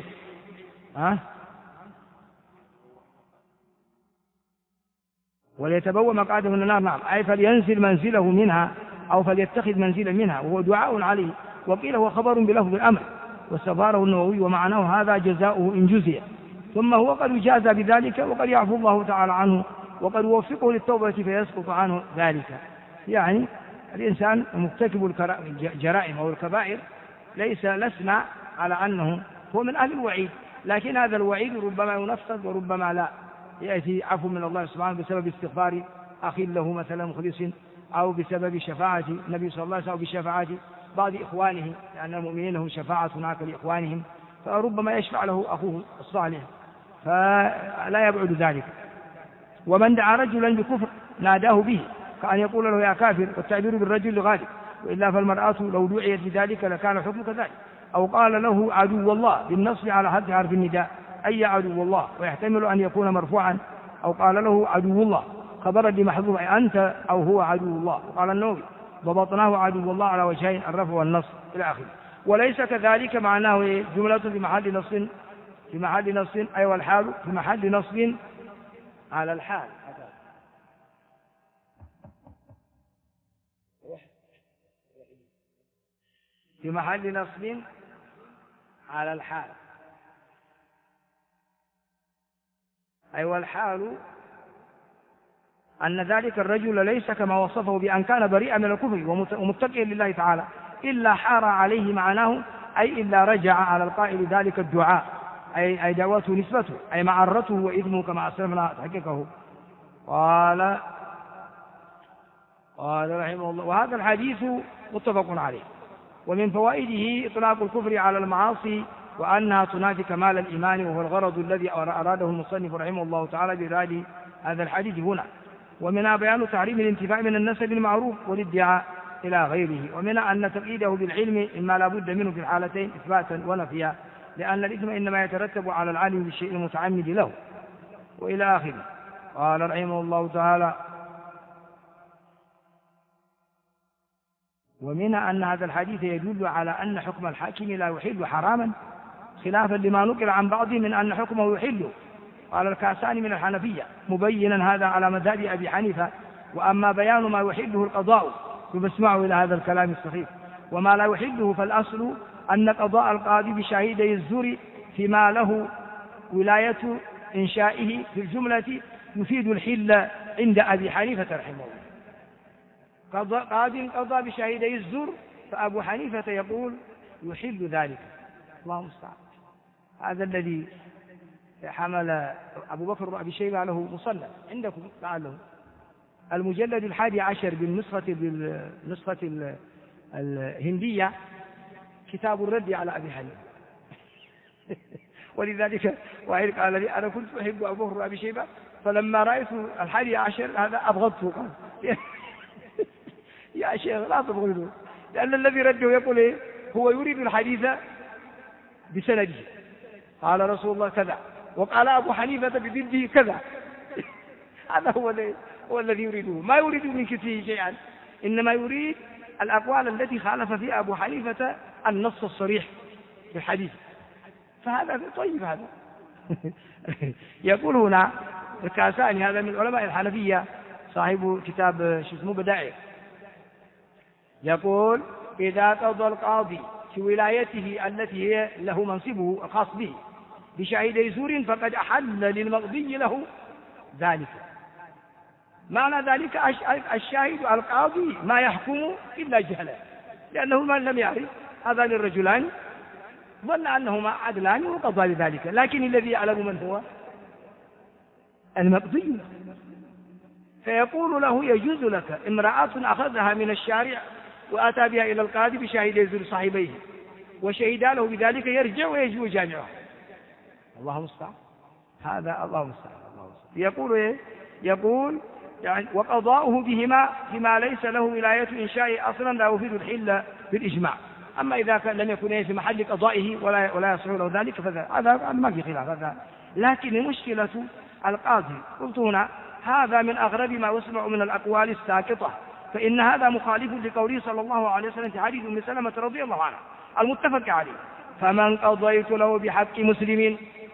وليتبوأ مقعده من النار. نعم، أي فلينزل منزله منها أو فليتخذ منزلا منها، وهو دعاء عليه. وقيل هو خبر بلفظ الأمر، واستظهره النووي، ومعناه هذا جزاؤه إن جزي، ثم هو قد يجازى بذلك، وقد يعفو الله تعالى عنه، وقد يوفقه للتوبة فيسقط عنه ذلك. يعني الإنسان مرتكب الجرائم أو الكبائر لسنا على أنه هو من أهل الوعيد، لكن هذا الوعيد ربما ينفذ وربما لا، يأتي عفو من الله سبحانه بسبب استغفار أخي له مثلا مخلص، أو بسبب شفاعة النبي صلى الله عليه وسلم، أو بشفاعة بعض إخوانه، لأن المؤمنين لهم شفاعة هناك لإخوانهم، فربما يشفع له أخوه الصالح، فلا يبعد ذلك. ومن دعا رجلا بكفر ناداه به كأن يقول له يا كافر، والتعبير بالرجل غالب، وإلا فالمرأة لو دعيت بذلك لكان الحكم كذلك. أو قال له عدو الله بالنصب على حد حرف النداء، أي عدو الله، ويحتمل أن يكون مرفوعا. أو قال له عدو الله خبرا لمحذوف، أي أنت أو هو عدو الله. وقال النووي: ضبطناه عدو الله على وجهين، الرفع والنصب إلى آخره. وليس كذلك معناه جملة في محل نصب أي والحال في محل نصب على الحال، في محل نصب على الحال، أي والحال أن ذلك الرجل ليس كما وصفه بأن كان بريئا من الكفر ومتقيا لله تعالى، إلا حار عليه معناه، أي إلا رجع على القائل ذلك الدعاء، أي دعوته نسبته، أي معرته وإثمه كما أسلفنا تحقيقه. قال رحمه الله: وهذا الحديث متفق عليه. ومن فوائده إطلاق الكفر على المعاصي، وأنها تنافي كمال الإيمان، وهو الغرض الذي أراده المصنف رحمه الله تعالى بإرادة هذا الحديث هنا. ومنها بيان تحريم الانتفاع من النسب المعروف والادعاء إلى غيره. ومنها أن تقييده بالعلم إما لا بد منه في الحالتين إثباتا ونفيا، لأن الإثم إنما يترتب على العالم بالشيء المتعمد له، وإلى آخره. قال رحمه الله تعالى: ومنها أن هذا الحديث يدل على أن حكم الحاكم لا يحل حراما، خلافا لما نقل عن بعضهم من أن حكمه يحله. قال الكاساني من الحنفية مبينا هذا على مذهب أبي حنيفة: وأما بيان ما يحله القضاء فبسمعوا إلى هذا الكلام السخيف، وما لا يحله فالأصل أن قضاء القاضي بشهيدي الزور فيما له ولاية إنشائه في الجملة يفيد الحل عند أبي حنيفة رحمه الله. قضى بشهيدي الزور، فأبو حنيفة يقول يحل ذلك. الله المستعان. هذا الذي حمل أبو بكر بن أبي شيبة له مصنف عندكم لعله المجلد 11 بالنسخة الهندية، كتاب الرد على أبي حنيفة. ولذلك واحد قال لي: أنا كنت أحب أبو بكر بن أبي شيبة، فلما رأيت 11 هذا أبغضته. قال: يا شيخ لا تبغضه، لأن الذي رده يقول إيه؟ هو يريد الحديث بسنده، قال رسول الله كذا، وقال أبو حنيفة بضده كذا. هذا هو الذي يريده، ما يريد من كتفه شيئا، إنما يريد الأقوال التي خالف فيها أبو حنيفة النص الصريح في الحديث، فهذا طيب هذا. يقول هنا الكاساني، هذا من علماء الحنفية صاحب كتاب شو اسمه بدائع، يقول إذا قضى القاضي في ولايته التي هي له منصبه الخاص به بشهيدي زور فقد أحل للمقضي له ذلك. معنى ذلك الشاهد القاضي ما يحكم إلا جهلا، لأنه من لم يعرف هذان الرجلان ظن أنهما عدلان وقضى بذلك، لكن الذي يعلم من هو المقضي، فيقول له يجوز لك امرأة أخذها من الشارع وأتى بها إلى القاضي بشهيدي زور صاحبيه وشهدا له بذلك يرجع ويجي وجامعه. الله المستعان، هذا الله المستعان. يقول إيه؟ يقول يعني وقضاؤه بهما فيما ليس له ولاية إنشاء أصلا لا يفيد الحل بالإجماع. أما إذا لم يكن في محل قضائه ولا يصح له ذلك فهذا ما في خلاف هذا. لكن المشكلة القاضي، قلت هنا هذا من أغرب ما يسمع من الأقوال الساقطة، فإن هذا مخالف لقوله صلى الله عليه وسلم في حديث أم سلمة رضي الله عنها المتفق عليه: فمن قضيت له بحق مسلم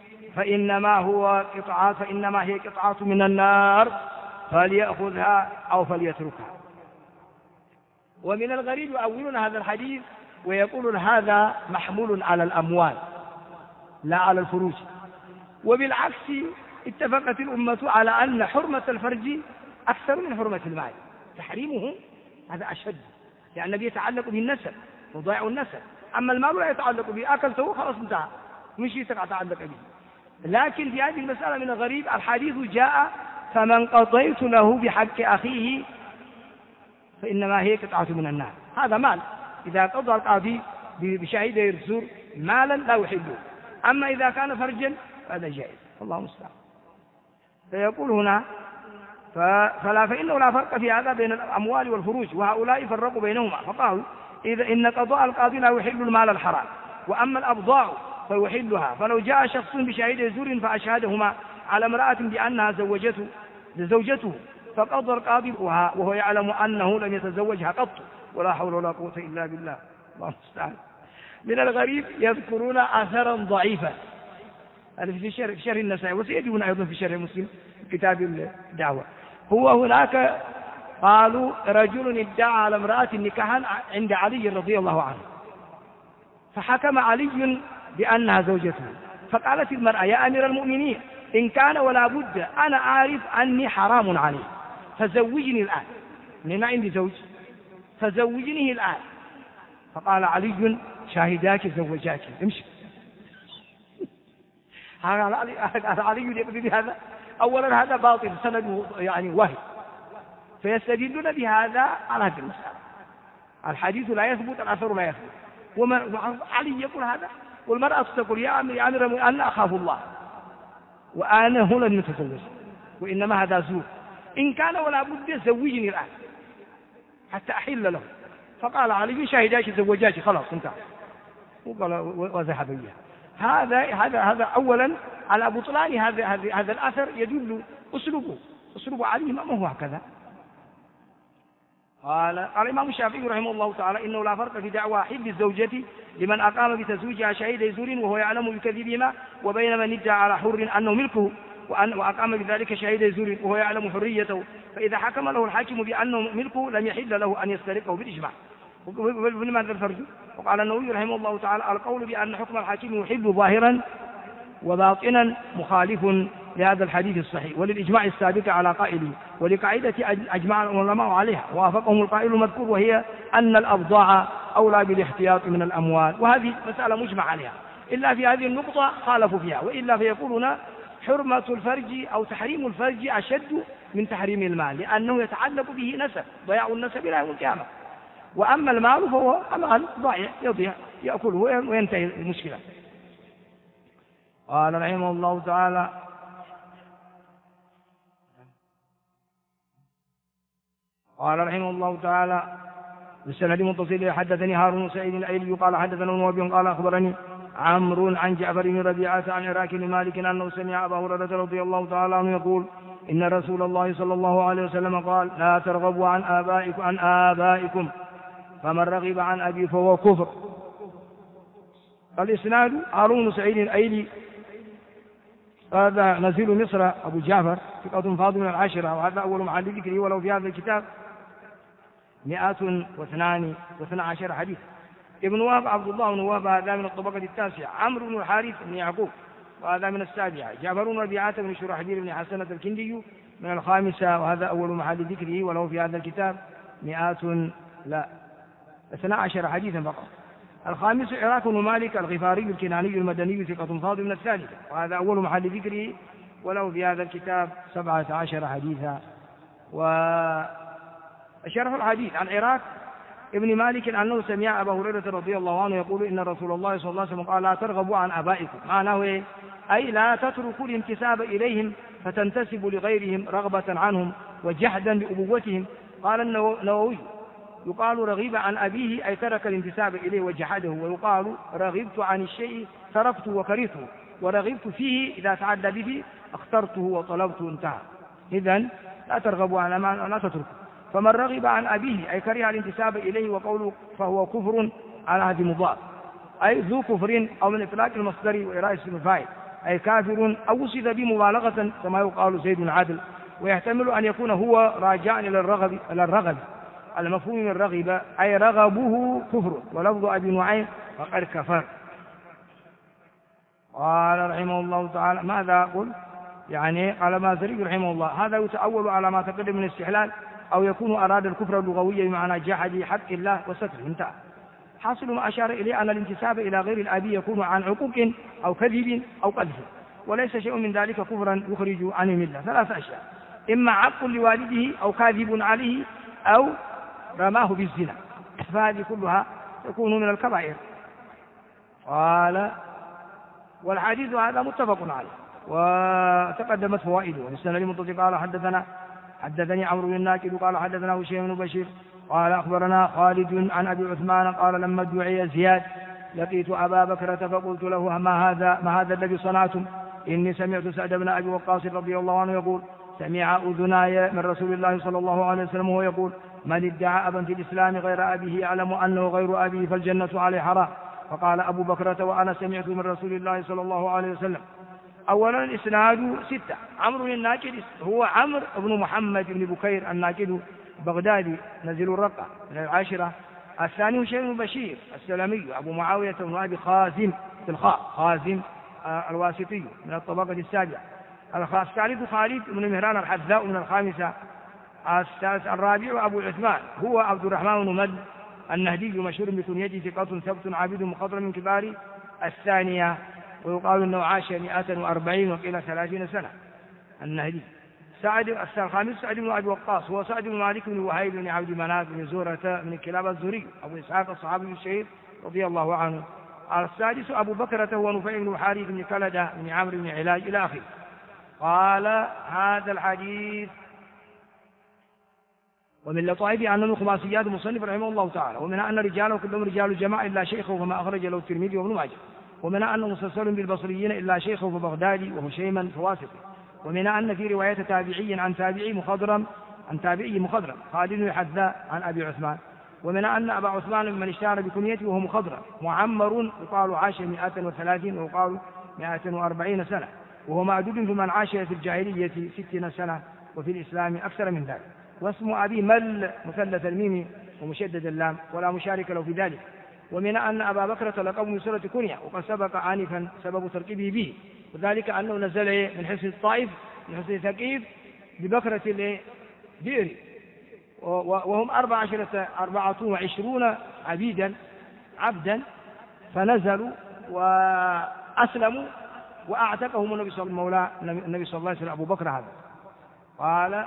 فإنما هي قطعة من النار فليأخذها أو فليتركها. ومن الغريب يؤولون هذا الحديث ويقولون هذا محمول على الأموال لا على الفروج، وبالعكس اتفقت الأمة على أن حرمة الفرج أكثر من حرمة المال، تحريمه هذا أشد، لأن الذي يتعلق بالنسب وضيع النسب، أما المال لا يتعلق به، أكلته خلاص انتهى مش يتعلق به. لكن في هذه المسألة من الغريب الحديث جاء فمن قضيت له بحق أخيه فإنما هي قطعة من النار، هذا مال، إذا قضى القاضي بشهيد الزور مالا لا يحله، أما إذا كان فرجا فهذا جائز، الله المستعان. فيقول هنا فإنه لا فرق في هذا بين الأموال والفروج، وهؤلاء فرقوا بينهما فقالوا إذا إن قضاء القاضي لا يحل المال الحرام، وأما الأبضاع فيحلها. فلو جاء شخص بشهيد زور فأشهدهما على امرأة بأنها زوجته فقضى القاضي وهو يعلم أنه لم يتزوجها قط، ولا حول ولا قوة إلا بالله، الله المستعان. من الغريب يذكرون أثرا ضعيفا في شرح النسائي، وسيجدون أيضا في شرح مسلم كتاب الدعوة. هو هناك قالوا رجل ادعى على امرأة نكاحا عند علي رضي الله عنه، فحكم علي بأنها زوجته، فقالت المرأة يا أمير المؤمنين إن كان ولا بد أنا أعرف أني حرام عليه فزوجني الآن، ما عندي زوج فزوجني الآن. فقال علي شاهداك زوجاك امشي. هذا علي يقضي بهذا، أولا هذا باطل سنده يعني وهم، فيستدلون بهذا على هذه المسألة، الحديث لا يثبت الأثر لا يثبت، علي يقول هذا، والمرأة تقول يا أمير أنا أخاف الله وأنا هنا لم أتزوج، وإنما هذا زور، إن كان ولا بد زوجني الآن حتى أحل له. فقال علي شاهداك زوجاك خلاص انتهى، وذهب إياه. هذا أولا على بطلان هذا الأثر يدل أسلوب علي ما هو هكذا. قال الإمام الشافعي رحمه الله تعالى إنه لا فرق في دعوى حل الزوجة لمن أقام بتزويجها شهيد زور وهو يعلم بكذبهما، وبين من ادعى على حر أنه ملكه وأقام بذلك شهيد زور وهو يعلم حريته، فإذا حكم له الحاكم بأنه ملكه لم يحل له أن يسترقه بالإجماع. ولماذا الفرج؟ وقال النووي رحمه الله تعالى القول بأن حكم الحاكم يحل ظاهرا وباطنا مخالف لهذا الحديث الصحيح وللإجماع السابق على قائله، ولقاعدة أجمع العلماء عليها ووافقهم القائل المذكور، وهي أن الأبضاع أولى بالاحتياط من الأموال، وهذه مسألة مجمع عليها، إلا في هذه النقطة خالفوا فيها، وإلا فيقولون حرمة الفرج أو تحريم الفرج أشد من تحريم المال، لأنه يتعلق به نسب، ضياع النسب إلى يوم القيامة، وأما المال فهو أمال ضائع يضيع يأكله وينتهي المشكلة. قال رحمه الله تعالى بالسند متصل حدثني هارون سعيد الأيلي قال حدثنا نوبي قال أخبرني عمرو عن جعفر بن ربيعة عن عراك بن مالك أنه سمع أبا هريرة رضي الله تعالى عنه يقول إن رسول الله صلى الله عليه وسلم قال لا ترغبوا عن آبائكم فمن رغب عن أبي فهو كفر. الإسناد هارون سعيد الأيلي هذا نزيل مصر أبو جعفر ثقة فاضل من العشرة، وهذا أول محل ذكره ولو في هذا الكتاب 112 حديث. ابن وهب عبد الله بن وهب هذا من الطبقة التاسعة. عمرو بن الحارث بن يعقوب وهذا من السابعة. جعفر بن ربيعة بن شرحبيل بن حسنة الكندي من الخامسة، وهذا أول محل ذكره ولو في هذا الكتاب 12 حديثا فقط. الخامس عراك بن مالك الغفاري الكناني المدني ثقة فاضل من الثالثة، وهذا أول محل ذكره ولو في هذا الكتاب 17 حديثا. وشرح الحديث عن عراك ابن مالك أنه سمع أبا هريرة رضي الله عنه يقول إن رسول الله صلى الله عليه وسلم قال لا ترغبوا عن آبائكم. معناه إيه؟ أي لا تتركوا الانتساب إليهم فتنتسبوا لغيرهم رغبة عنهم وجحدا بأبوتهم. قال النووي يقال رغب عن أبيه أي ترك الانتساب إليه وجحده، ويقال رغبت عن الشيء تركته وكرهته، ورغبت فيه إذا تعدى به اخترته وطلبته انتهى. إذن لا ترغبوا عن أمان لا تتركوا. فمن رغب عن أبيه أي كره الانتساب إليه وقوله فهو كفر على هذه مضاف أي ذو كفر، أو من إطلاق المصدر وإراء اسم الفاعل أي كافر، أو وصف بمبالغة كما يقال زيد عادل. ويحتمل أن يكون هو راجعا إلى الرغب المفهوم من رغب أي رغبه كفر، ولفظ أبي نعيم فقد كفر. قال رحمه الله تعالى ماذا قل؟ يعني قال مازري رحمه الله هذا يتأول على ما تقدم من استحلال، أو يكون أراد الكفر اللغوي بمعنى جحد حق الله وستره انتهى. حاصل ما أشار إليه أن الانتساب إلى غير الآب يكون عن عقوق أو كذب أو قذف، وليس شيء من ذلك كفرا يخرج عن الملة. 3 أشياء: إما عق لوالده أو كاذب عليه أو رماه بالزنا، فهذه كلها تكون من الكبائر. قال والحديث هذا متفق عليه وتقدمت فوائده. والسنة المتصل قال حدثني عمرو بن الناكد قال حدثنا هشيم بن بشير قال أخبرنا خالد عن أبي عثمان قال لما دعي زياد لقيت أبا بكرة فقلت له ما هذا الذي صنعتم؟ إني سمعت سعد بن أبي وقاص رضي الله عنه يقول سمع أذناي من رسول الله صلى الله عليه وسلم وهو يقول من ادعى أبا في الإسلام غير أبيه يعلم أنه غير أبيه فالجنة عليه حرام. فقال أبو بكرة وأنا سمعت من رسول الله صلى الله عليه وسلم. أولا الإسناد 6. عمرو بن الناكد هو عمرو بن محمد بن بكير الناكد بغدادي نزل الرقة من العاشرة. الثاني هشيم بن بشير السلمي أبو معاوية بن أبي خازم بالخاء خازم الواسطي من الطبقة السابعة. الثالث خالد بن مهران الحذاء من الخامسة. الرابع أبو عثمان هو عبد الرحمن بن مد النهدي مشهور بكنيته ثقة ثبت عابد مخضرم من كبار الثانية، ويقال أنه عاش 140 وقيل 30 سنة النهدي. الخامس سعد بن أبي وقاص هو سعد بن مالك بن وهيب بن عبد مناف بن زهرة من كلاب الزهري أبو إسحاق الصحابي الشهير رضي الله عنه. السادس أبو بكرة هو نفيع بن حارث بن كلدة بن عمرو بن علاج إلى آخره. قال هذا الحديث ومن لطائفه أنه خماسيات المصنف رحمه الله تعالى، ومنها أن رجاله كلهم رجال الجماعة إلا شيخه فما أخرج له الترمذي وابن ماجه، ومنها أنه مسلسل بالبصريين إلا شيخه فبغدادي وهشيما فواسطي، ومنها أن في رواية تابعي عن تابعي مخضرم خالد بن الحذاء عن أبي عثمان، ومنها أن أبا عثمان من اشتهر بكنيته وهو مخضرم معمر يقال عاش 130 ويقال 140 سنة، وهو معدود في من عاش في الجاهلية 60 سنة وفي الإسلام أكثر من ذلك. واسم أبي مل مثلث الميم ومشدد اللام ولا مشارك له في ذلك. ومن أن أبا بكرة لقب من سورة كنية وقد سبق آنفا سبب تركيبه به، وذلك أنه نزل من حصن الطائف من حصن ثقيف ببكرة البئر، وهم 24 عبدا فنزلوا وأسلموا وأعتقهم النبي صلى الله عليه وسلم أبو بكر هذا. قال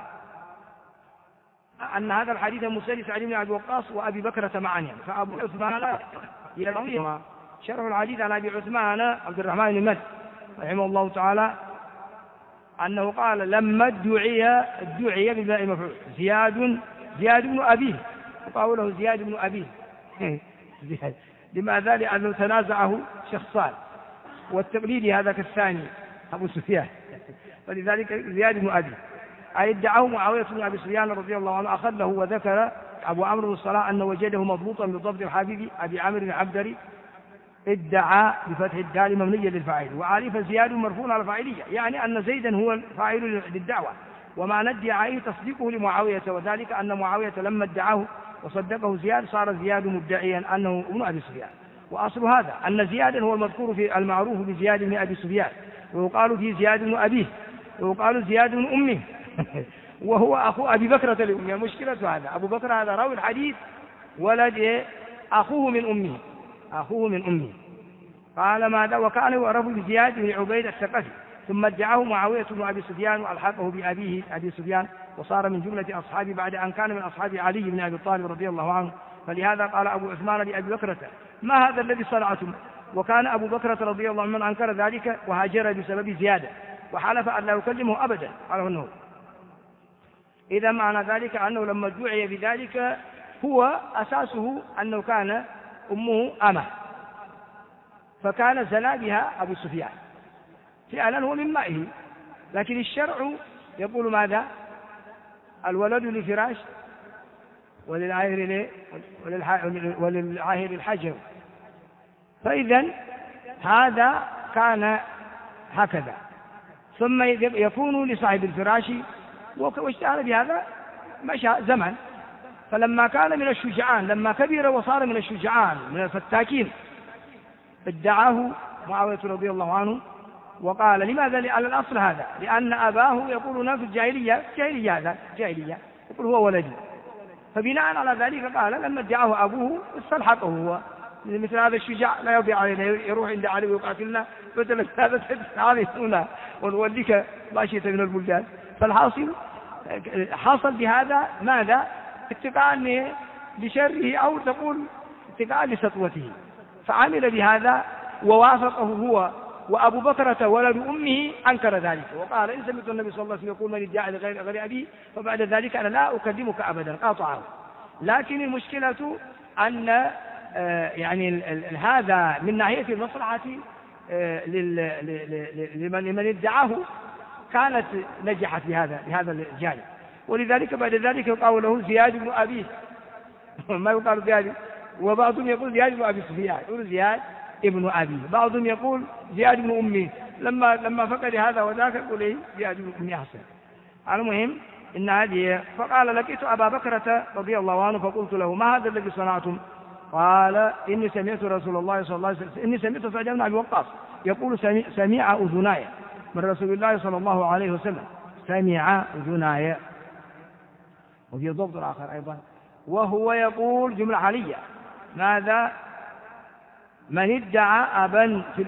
أن هذا الحديث مسند سعد بن أبي وقاص وأبي بكرة معا، يعني فأبو عثمان يروي شرح الحديث عن أبي عثمان عبد الرحمن بن مد رحمه الله تعالى أنه قال لما دعي بماء مفعول زياد بن أبيه، وقالوا له زياد بن أبيه لماذا؟ لأنه تنازعه شخصان، والتقليدي هذا كالثاني أبو سفيان، فلذلك زياد بن أبيه. أي ادعاه معاوية بن أبي سفيان رضي الله عنه أخذ له، وذكر أبو عمرو بن الصلاح أنه وجده مضبوطا بضبط الحبيب أبي عمرو العبدري، ادعى بفتح الدال مبنية للفاعل، وعرف زياد مرفوع على الفاعلية، يعني أن زيدا هو الفاعل للدعوة، ومعنى ادعائه تصديقه لمعاوية، وذلك أن معاوية لما ادعاه وصدقه زياد صار زياد مدعيا أنه ابن أبي سفيان. وأصل هذا أن زيادا هو المذكور في المعروف بزياد بن أبي سفيان، ويقال فيه زياد بن أبيه، ويقال زياد بن أمه وهو أخو أبي بكرة لأمه. مشكلة هذا أبو بكر هذا راوي الحديث ولد أخوه من أمه، أخوه من أمه. قال ماذا؟ وكان يعرف بزياد بن عبيد الثقفي، ثم ادعاه معاوية بن أبي سفيان وألحقه بأبيه أبي سفيان، وصار من جملة أصحابه بعد أن كان من أصحاب علي بن أبي طالب رضي الله عنه. فلهذا قال أبو عثمان لأبي بكرة: ما هذا الذي صنعتم؟ وكان أبو بكرة رضي الله عنه من أنكر ذلك وهاجر بسبب زيادة، وحلف أن لا يكلمه أبدا. قال أنه إذا معنى ذلك أنه لما دعي بذلك هو أساسه أنه كان أمه أمه، فكان زنى بها أبو سفيان فعلا هو من مائه، لكن الشرع يقول ماذا؟ الولد لفراش وللعاهر الحجر. فإذا هذا كان هكذا، ثم يكون لصاحب الفراش، واشتهر بهذا مشى زمن. فلما كان من الشجعان، لما كبر وصار من الشجعان من الفتاكين، ادعاه معاوية رضي الله عنه وقال: لماذا؟ على الأصل هذا، لأن أباه يقولون في الجاهلية يقول هو ولدي. فبناء على ذلك قال لما ادعاه أبوه استلحقه هو، مثل هذا الشجاع لا يضيع علينا، يروح عند علي ويقاتلنا بدل هذا تعالى ونوليك ما شئت من البلدان. فالحاصل حصل بهذا ماذا؟ اتقاء لشره، أو تقول اتقاء لسطوته، فعمل بهذا ووافقه هو. وأبو بكرة ولد أمه أنكر ذلك وقال: إن سمعت النبي صلى الله عليه وسلم يقول: من ادعى لغير أبيه فبعد ذلك أنا لا أكلمك أبدا، قاطعه. لكن المشكلة أن يعني هذا من ناحية المصلحة لمن ادعاه كانت نجحت بهذا الجانب، ولذلك بعد ذلك يقال له زياد بن أبيه ما يقال زياد، وبعضهم يقول زياد بن أبي سفيان، يقول زياد ابن أبيه، بعضهم يقول زياد بن أمي، لما فقد هذا وذاك يقول إيه زياد بن أمي أحسن. المهم إن هذه. فقال: لقيت أبا بكرة رضي الله عنه فقلت له: ما هذا الذي صنعتم؟ قال: إني سمعت رسول الله صلى الله عليه وسلم، إني سمعت سعد بن أبي وقاص يقول: سمع أذناي من رسول الله صلى الله عليه وسلم، سمع أذناي. وفي ضبط آخر أيضا، وهو يقول جملة حالية: ماذا؟ من ادعى أبا في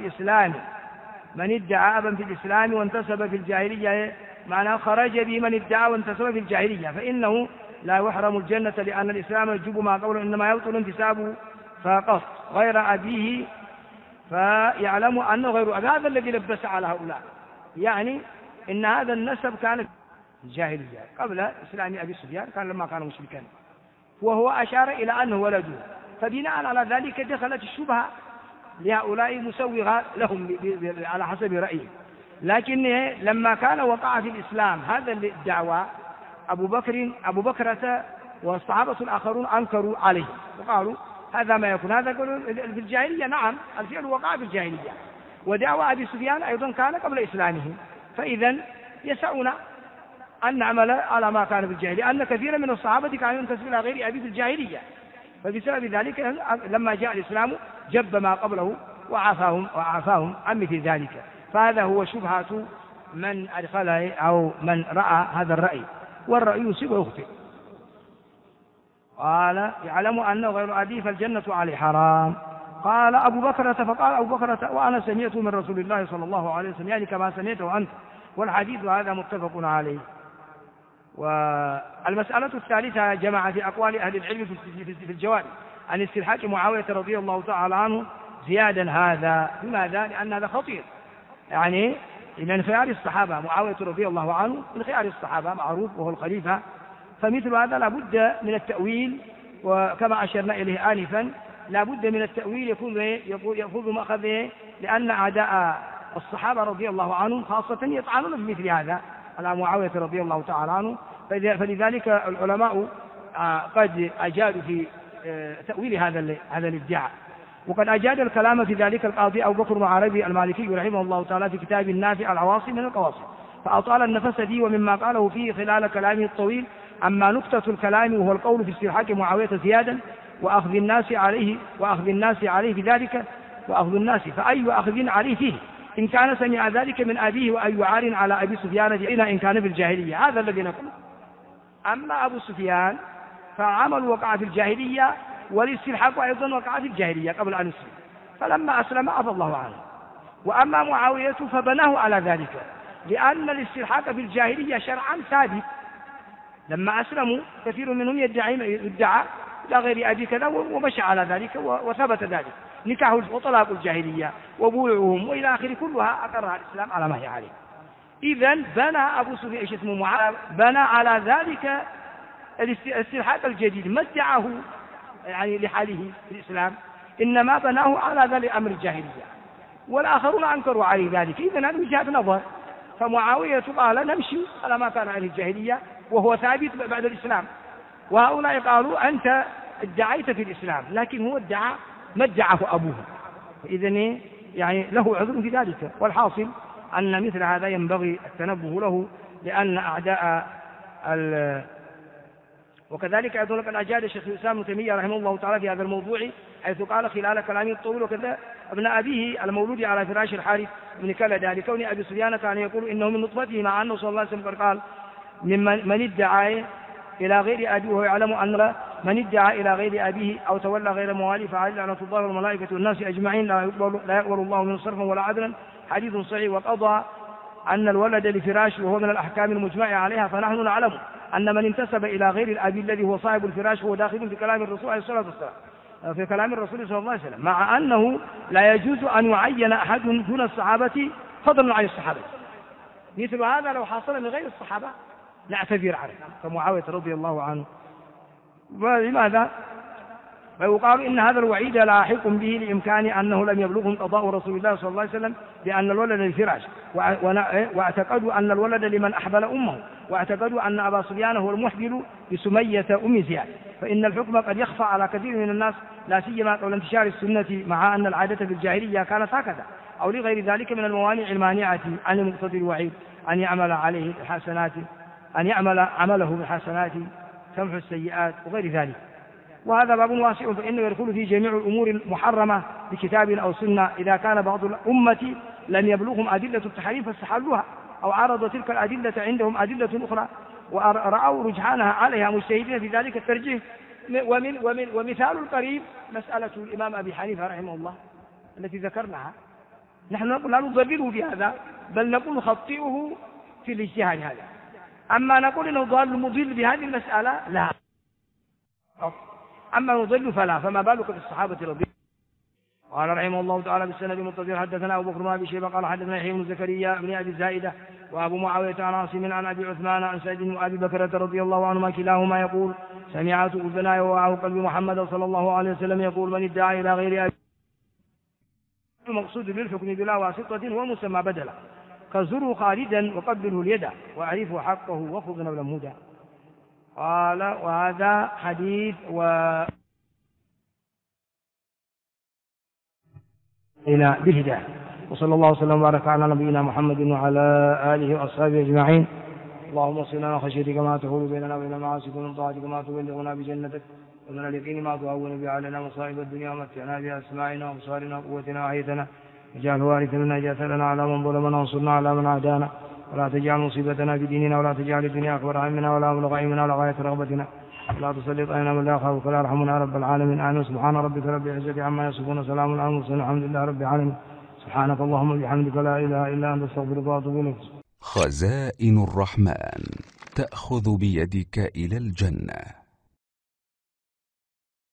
الإسلام وانتسب في الجاهلية، معناه خرج به من ادعى وانتسب في الجاهلية، فإنه لا يحرم الجنة، لأن الإسلام يجب ما قوله، إنما يبطل انتسابه فقط غير أبيه فيعلم أنه غير أبيه. هذا الذي لبس على هؤلاء، يعني إن هذا النسب كان في الجاهلية قبل إسلام أبي سفيان، كان لما كان مشركا، وهو أشار إلى أنه ولده. فبناء على ذلك دخلت الشبهة لهؤلاء مسوغة لهم على حسب رأيه. لكن لما كان وقع في الإسلام هذا الدعوة، أبو بكرة والصحابة الآخرون أنكروا عليه وقالوا: هذا ما يكون، هذا في الجاهلية. نعم، الفعل وقع في الجاهلية، ودعوة أبي سفيان أيضا كان قبل إسلامه، فإذا يسعنا أن نعمل على ما كان في الجاهلية، أن كثيرا من الصحابة كانوا ينتسبون إلى غير أبي في الجاهلية، فبسبب ذلك لما جاء الإسلام جب ما قبله وعافاهم عن مثل ذلك. فهذا هو شبهة من أدخله أو من رأى هذا الرأي، والرأي يصيب ويخطئ. قال: يعلم أنه غير أبيه فالجنة عليه حرام. قال أبو بكرة: فقال أبو بكرة: وأنا سمعته من رسول الله صلى الله عليه وسلم، يعني كما سمعته أنت. والحديث هذا متفق عليه. والمسألة الثالثة جمع في أقوال أهل العلم في الجواب عن استلحاق معاوية رضي الله تعالى عنه زيادا هذا. لماذا؟ لأن هذا خطير، يعني من خيار الصحابة معاوية رضي الله عنه، من خيار الصحابة معروف وهو الخليفة، فمثل هذا لابد من التأويل، وكما أشرنا إليه آنفا لابد من التأويل يأخذ مأخذه، لأن أعداء الصحابة رضي الله عنهم خاصة يطعنون بمثل هذا على معاوية رضي الله تعالى عنه. فلذلك العلماء قد أجادوا في تأويل هذا الادعاء، وقد أجاد الكلام في ذلك القاضي أبو بكر العربي المالكي رحمه الله تعالى في كتاب النافع العواصم من القواصم، فأطال النفس دي ومما قاله فيه خلال كلامه الطويل. أما نكتة الكلام وهو القول في استلحاق معاوية زيادا وأخذ الناس عليه بذلك، وأخذ الناس فأي أخذ عليه فيه إن كان سمع ذلك من أبيه، وأي عار على أبي سفيان إن كان في الجاهلية. هذا الذي نقول. أما أبو سفيان فعمل وقع في الجاهلية، والاستلحاق أيضا وقع في الجاهلية قبل أن يسلم، فلما أسلم عفى الله عنه. وأما معاوية فبناه على ذلك، لأن الاستلحاق في الجاهلية شرعا ثابت. لما أسلموا كثير منهم يدعى إلى غير أبي كذا، ومشى على ذلك وثبت ذلك، نكاح وطلاق الجاهلية وبويعهم وإلى آخره كلها أقرها الإسلام على ما هي عليه. إذن بنى أبو سفيان بنى على ذلك الاستلحاق الجديد، ما ادعاه يعني لحاله في الإسلام، إنما بناه على ذلك أمر الجاهلية، والآخرون أنكروا عليه ذلك. إذن هذا وجهة نظر. فمعاوية قال نمشي على ما كان عليه الجاهلية وهو ثابت بعد الإسلام، وهؤلاء قالوا أنت ادعيت في الإسلام، لكن هو ادعى ما ادعاه أبوه، إذن يعني له عذر في ذلك. والحاصل أن مثل هذا ينبغي التنبه له، لأن أعداء وكذلك أيضا لقد أجاد الشيخ الإسلام ابن تيمية رحمه الله تعالى في هذا الموضوع، حيث قال خلال كلامه الطويل: وكذا ابن أبيه المولود على فراش الحارث بن كلدة، لكون أبي سفيان كان يقول إنه من نطفته، مع أنه صلى الله عليه وسلم قال من ادعى إلى غير أبيه وهو يعلم أن من ادعى إلى غير أبيه أو تولى غير مواليه فعليه لعنة الله والملائكة والناس أجمعين لا يقبل الله منه صرفا ولا عدلا، حديث صحيح. وقضى أن الولد لفراش وهو من الأحكام المجمع عليها، فنحن نعلم أن من انتسب إلى غير الأبي الذي هو صاحب الفراش هو داخل في كلام الرسول عليه الصلاة والسلام، في كلام الرسول صلى الله عليه وسلم، مع أنه لا يجوز أن يعين أحد دون الصحابة فضلا عن الصحابة. مثل هذا لو حصل من غير الصحابة نعتذر عنه كمعاوية رضي الله عنه. ولماذا؟ فيقال إن هذا الوعيد لاحق به لإمكان أنه لم يبلغهم قضاء رسول الله صلى الله عليه وسلم بأن الولد للفراش، واعتقدوا أن الولد لمن أحبل أمه، واعتقدوا أن أبا سفيان هو المحبل بسمية أم زياد. فإن الحكم قد يخفى على كثير من الناس، لا سيما قبل انتشار السنة، مع أن العادة في الجاهلية كانت هكذا، أو لغير ذلك من الموانع المانعة عن المقتضي الوعيد أن يعمل عليه الحسنات، أن يعمل عمله بالحسنات تمحو السيئات وغير ذلك. وهذا باب واسع، فإنه يدخل في جميع الأمور المحرمة بكتاب أو سنة، إذا كان بعض الأمة لم يبلغهم أدلة التحريم فاستحلوها، أو عرض تلك الأدلة عندهم أدلة أخرى ورأوا رجحانها عليها مجتهدين في ذلك الترجيح. ومثال القريب مسألة الإمام أبي حنيفة رحمه الله التي ذكرناها. نحن نقول لا نضلله في هذا، بل نقول نخطئه في الاجتهاد هذا. أما نقول إنه ضال مضل بهذه المسألة لا، أما نضل فلا، فما بالك بالصحابة رضي الله عنهم. قال رحمه الله تعالى بالسند المتصل: حدثنا أبو بكر بن أبي شيبة قال حدثنا يحيى بن زكريا بن أبي الزائدة وأبو معاوية عن عاصم عن أبي عثمان عن سعيد بن أبي بكرة رضي الله عنهما كلاهما يقول: سمعت أذناي ووعى قلبي محمد صلى الله عليه وسلم يقول: من ادعى إلى غير أبي. المقصود بالحكم بلا واسطة هو مسمى بدلا، كزره خالدا وقبله اليد وأعرفه حقه وخذ نبلا مهدى. قال: وهذا حديث إلى بالهداية. وصلى الله وسلم وبارك على نبينا محمد وعلى آله وأصحابه أجمعين. اللهم صل على خشيتك ما تحول بيننا وبين معاصيك، ومن طاعتك ما تبلغنا بجنتك، ومن اليقين ما تهون به علينا مصائب الدنيا، ومتعنا بأسماعنا وأبصارنا وقوتنا وحياتنا، واجعل وارثا منا، اجعل لنا على من ظلمنا وانصرنا على من عادانا، ولا تجعل مصيبتنا في ديننا، ولا تجعل الدنيا أكبر همنا ولا مبلغ علمنا ولا غاية رغبتنا، ولا تسلط علينا من لا يخافك ولا يرحمنا يا رب العالمين. آمين. سبحان ربك رب العزة عما يصفون، وسلام على المرسلين، الحمد لله رب العالمين. سبحانك اللهم وبحمدك لا إله إلا أنت، استغفرك وأتوب إليك. خزائن الرحمن تأخذ بيدك إلى الجنة.